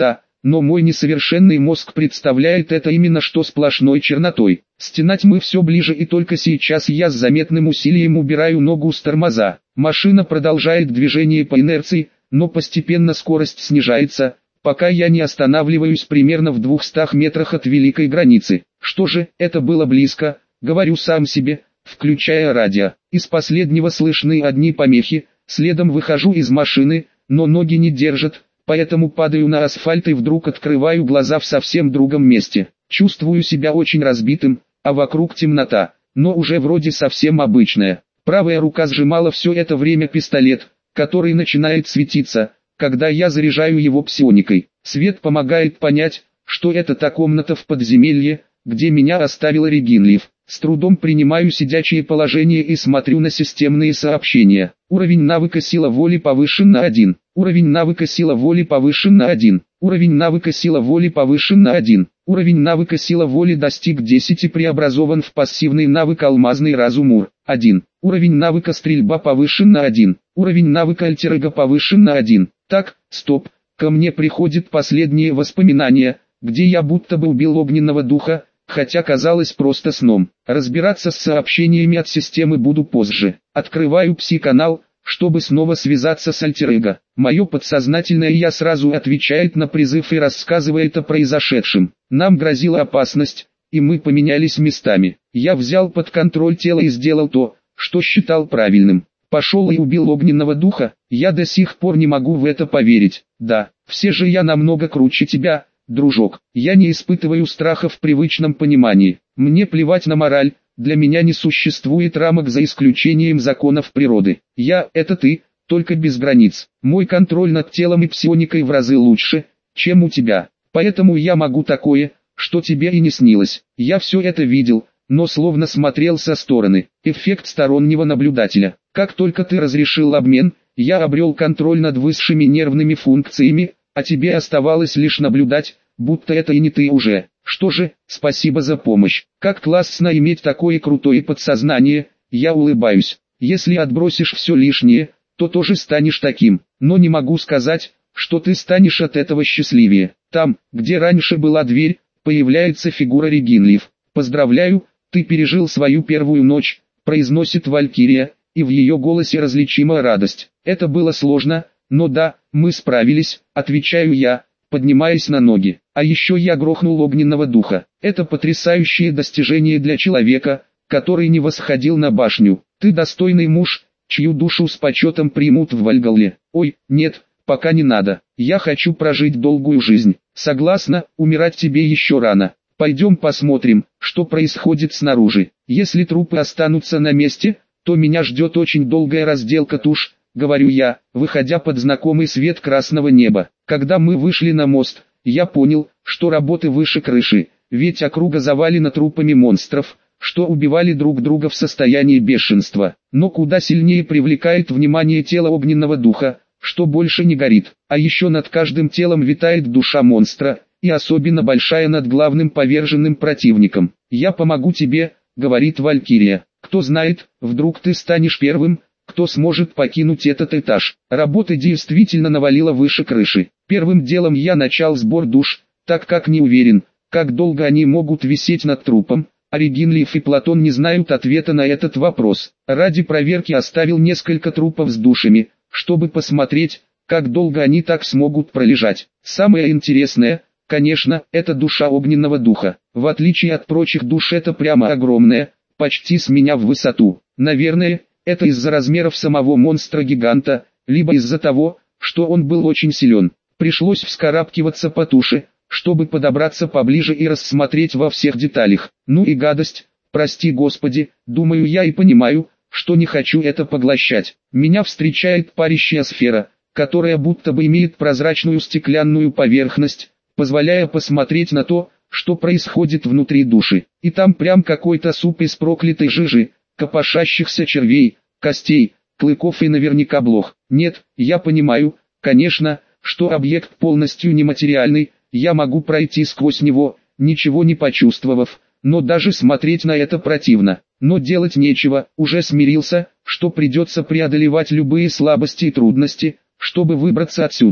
но мой несовершенный мозг представляет это именно что сплошной чернотой. Стена тьмы все ближе, и только сейчас я с заметным усилием убираю ногу с тормоза. Машина продолжает движение по инерции, но постепенно скорость снижается, пока я не останавливаюсь примерно в 200 метрах от великой границы. Что же, это было близко, говорю сам себе, включая радио. Из последнего слышны одни помехи, следом выхожу из машины, но ноги не держат, поэтому падаю на асфальт и вдруг открываю глаза в совсем другом месте. Чувствую себя очень разбитым, а вокруг темнота, но уже вроде совсем обычная. Правая рука сжимала все это время пистолет, который начинает светиться, когда я заряжаю его псионикой. Свет помогает понять, что это та комната в подземелье, где меня оставила Регинлиф. С трудом принимаю сидячее положение и смотрю на системные сообщения. Уровень навыка сила воли повышен на 1. Уровень навыка сила воли повышен на 1. Уровень навыка сила воли повышен на 1. Уровень навыка сила воли достиг 10 и преобразован в пассивный навык алмазный разум УР. 1. Уровень навыка стрельба повышен на 1. Уровень навыка альтер-эго повышен на 1. Так, стоп, ко мне приходит последнее воспоминание, где я будто бы убил огненного духа, хотя казалось просто сном. Разбираться с сообщениями от системы буду позже. Открываю пси-канал, чтобы снова связаться с альтер-эго. Мое подсознательное я сразу отвечает на призыв и рассказывает о произошедшем. Нам грозила опасность, и мы поменялись местами. Я взял под контроль тело и сделал то, что считал правильным. Пошел и убил огненного духа. Я до сих пор не могу в это поверить. Да, все же я намного круче тебя, дружок. Я не испытываю страха в привычном понимании. Мне плевать на мораль, для меня не существует рамок за исключением законов природы. Я – это ты, только без границ. Мой контроль над телом и псионикой в разы лучше, чем у тебя. Поэтому я могу такое, что тебе и не снилось. Я все это видел, но словно смотрел со стороны. Эффект стороннего наблюдателя. Как только ты разрешил обмен, я обрел контроль над высшими нервными функциями, а тебе оставалось лишь наблюдать, будто это и не ты уже. Что же, спасибо за помощь. Как классно иметь такое крутое подсознание, я улыбаюсь. Если отбросишь все лишнее, то тоже станешь таким. Но не могу сказать, что ты станешь от этого счастливее. Там, где раньше была дверь, появляется фигура Регинлиф. Поздравляю, ты пережил свою первую ночь, произносит Валькирия, и в ее голосе различима радость. Это было сложно, но да, мы справились, отвечаю я, поднимаясь на ноги. А еще я грохнул огненного духа. Это потрясающее достижение для человека, который не восходил на башню. Ты достойный муж, чью душу с почетом примут в Вальгалле. Ой, нет, пока не надо. Я хочу прожить долгую жизнь. Согласна, умирать тебе еще рано. Пойдем посмотрим, что происходит снаружи. Если трупы останутся на месте, то меня ждет очень долгая разделка туш, говорю я, выходя под знакомый свет красного неба. Когда мы вышли на мост, я понял, что работы выше крыши, ведь округа завалена трупами монстров, что убивали друг друга в состоянии бешенства. Но куда сильнее привлекает внимание тело огненного духа, что больше не горит, а еще над каждым телом витает душа монстра, и особенно большая над главным поверженным противником. «Я помогу тебе», — говорит Валькирия. «Кто знает, вдруг ты станешь первым, кто сможет покинуть этот этаж». Работы действительно навалило выше крыши. Первым делом я начал сбор душ, так как не уверен, как долго они могут висеть над трупом, а Регинлиф и Платон не знают ответа на этот вопрос. Ради проверки оставил несколько трупов с душами, чтобы посмотреть, как долго они так смогут пролежать. Самое интересное, конечно, это душа огненного духа. В отличие от прочих душ, это прямо огромная, почти с меня в высоту. Наверное, это из-за размеров самого монстра-гиганта, либо из-за того, что он был очень силен. Пришлось вскарабкиваться по туше, чтобы подобраться поближе и рассмотреть во всех деталях. Ну и гадость, прости Господи, думаю я и понимаю, что не хочу это поглощать. Меня встречает парящая сфера, которая будто бы имеет прозрачную стеклянную поверхность, позволяя посмотреть на то, что происходит внутри души. И там прям какой-то суп из проклятой жижи, копошащихся червей, костей, клыков и наверняка блох. Нет, я понимаю, конечно, что объект полностью нематериальный, я могу пройти сквозь него, ничего не почувствовав, но даже смотреть на это противно. Но делать нечего, уже смирился, что придется преодолевать любые слабости и трудности, чтобы выбраться отсюда.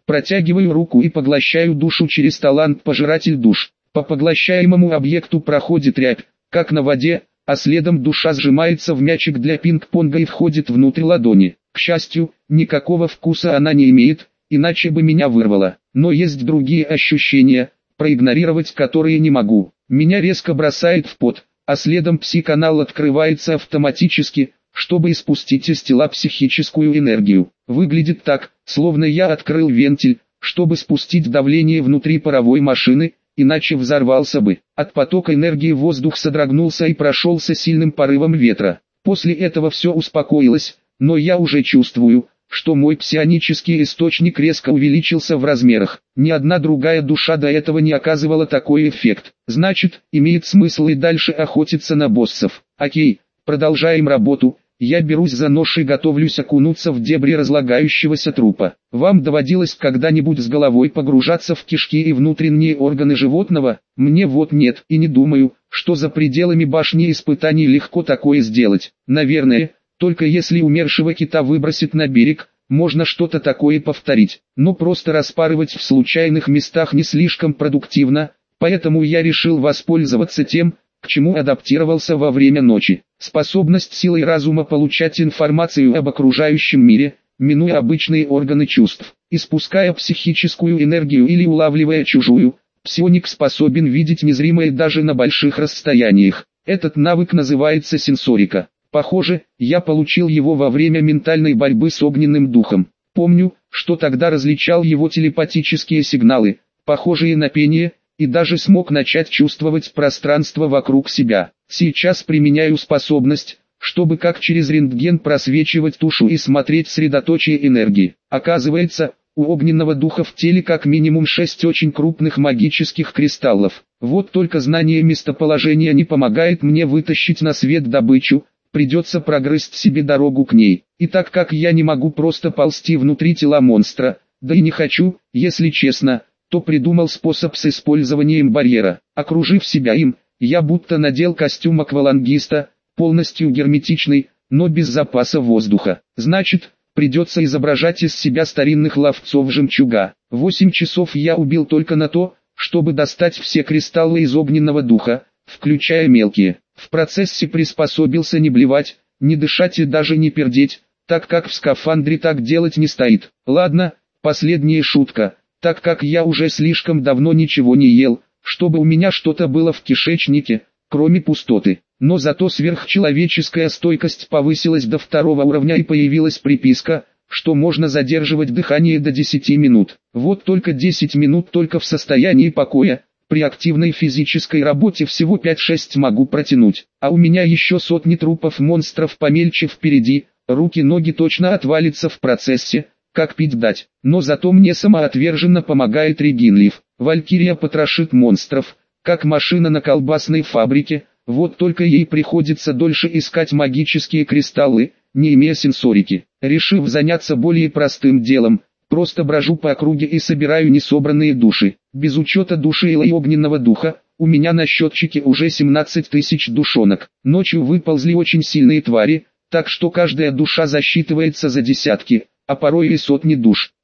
Протягиваю руку и поглощаю душу через талант-пожиратель душ. По поглощаемому объекту проходит рябь, как на воде, а следом душа сжимается в мячик для пинг-понга и входит внутрь ладони. К счастью, никакого вкуса она не имеет, иначе бы меня вырвало. Но есть другие ощущения, проигнорировать которые не могу. Меня резко бросает в пот, а следом пси-канал открывается автоматически, чтобы испустить из тела психическую энергию. Выглядит так, словно я открыл вентиль, чтобы спустить давление внутри паровой машины, иначе взорвался бы. От потока энергии воздух содрогнулся и прошелся сильным порывом ветра. После этого все успокоилось, но я уже чувствую, что мой псионический источник резко увеличился в размерах. Ни одна другая душа до этого не оказывала такой эффект. Значит, имеет смысл и дальше охотиться на боссов. Окей, продолжаем работу. Я берусь за нож и готовлюсь окунуться в дебри разлагающегося трупа. Вам доводилось когда-нибудь с головой погружаться в кишки и внутренние органы животного? Мне вот нет, и не думаю, что за пределами башни испытаний легко такое сделать. Наверное, только если умершего кита выбросит на берег, можно что-то такое повторить. Но просто распарывать в случайных местах не слишком продуктивно, поэтому я решил воспользоваться тем, к чему адаптировался во время ночи. Способность силой разума получать информацию об окружающем мире, минуя обычные органы чувств, испуская психическую энергию или улавливая чужую, псионик способен видеть незримое даже на больших расстояниях. Этот навык называется сенсорика. Похоже, я получил его во время ментальной борьбы с огненным духом. Помню, что тогда различал его телепатические сигналы, похожие на пение, и даже смог начать чувствовать пространство вокруг себя. Сейчас применяю способность, чтобы как через рентген просвечивать тушу и смотреть средоточие энергии. Оказывается, у огненного духа в теле как минимум 6 очень крупных магических кристаллов. Вот только знание местоположения не помогает мне вытащить на свет добычу, придется прогрызть себе дорогу к ней. И так как я не могу просто ползти внутри тела монстра, да и не хочу, если честно, то придумал способ с использованием барьера. Окружив себя им, я будто надел костюм аквалангиста, полностью герметичный, но без запаса воздуха. Значит, придется изображать из себя старинных ловцов жемчуга. 8 часов я убил только на то, чтобы достать все кристаллы из огненного духа, включая мелкие. В процессе приспособился не блевать, не дышать и даже не пердеть, так как в скафандре так делать не стоит. Ладно, последняя шутка. Так как я уже слишком давно ничего не ел, чтобы у меня что-то было в кишечнике, кроме пустоты. Но зато сверхчеловеческая стойкость повысилась до 2-го уровня и появилась приписка, что можно задерживать дыхание до 10 минут. Вот только 10 минут только в состоянии покоя, при активной физической работе всего 5-6 могу протянуть. А у меня еще сотни трупов монстров помельче впереди, руки-ноги точно отвалятся в процессе. Как пить дать. Но зато мне самоотверженно помогает Регинлив. Валькирия потрошит монстров, как машина на колбасной фабрике, вот только ей приходится дольше искать магические кристаллы, не имея сенсорики. Решив заняться более простым делом, просто брожу по округе и собираю несобранные души. Без учета души и огненного духа, у меня на счетчике уже 17 тысяч душонок. Ночью выползли очень сильные твари, так что каждая душа засчитывается за десятки, а порой и сотни душ.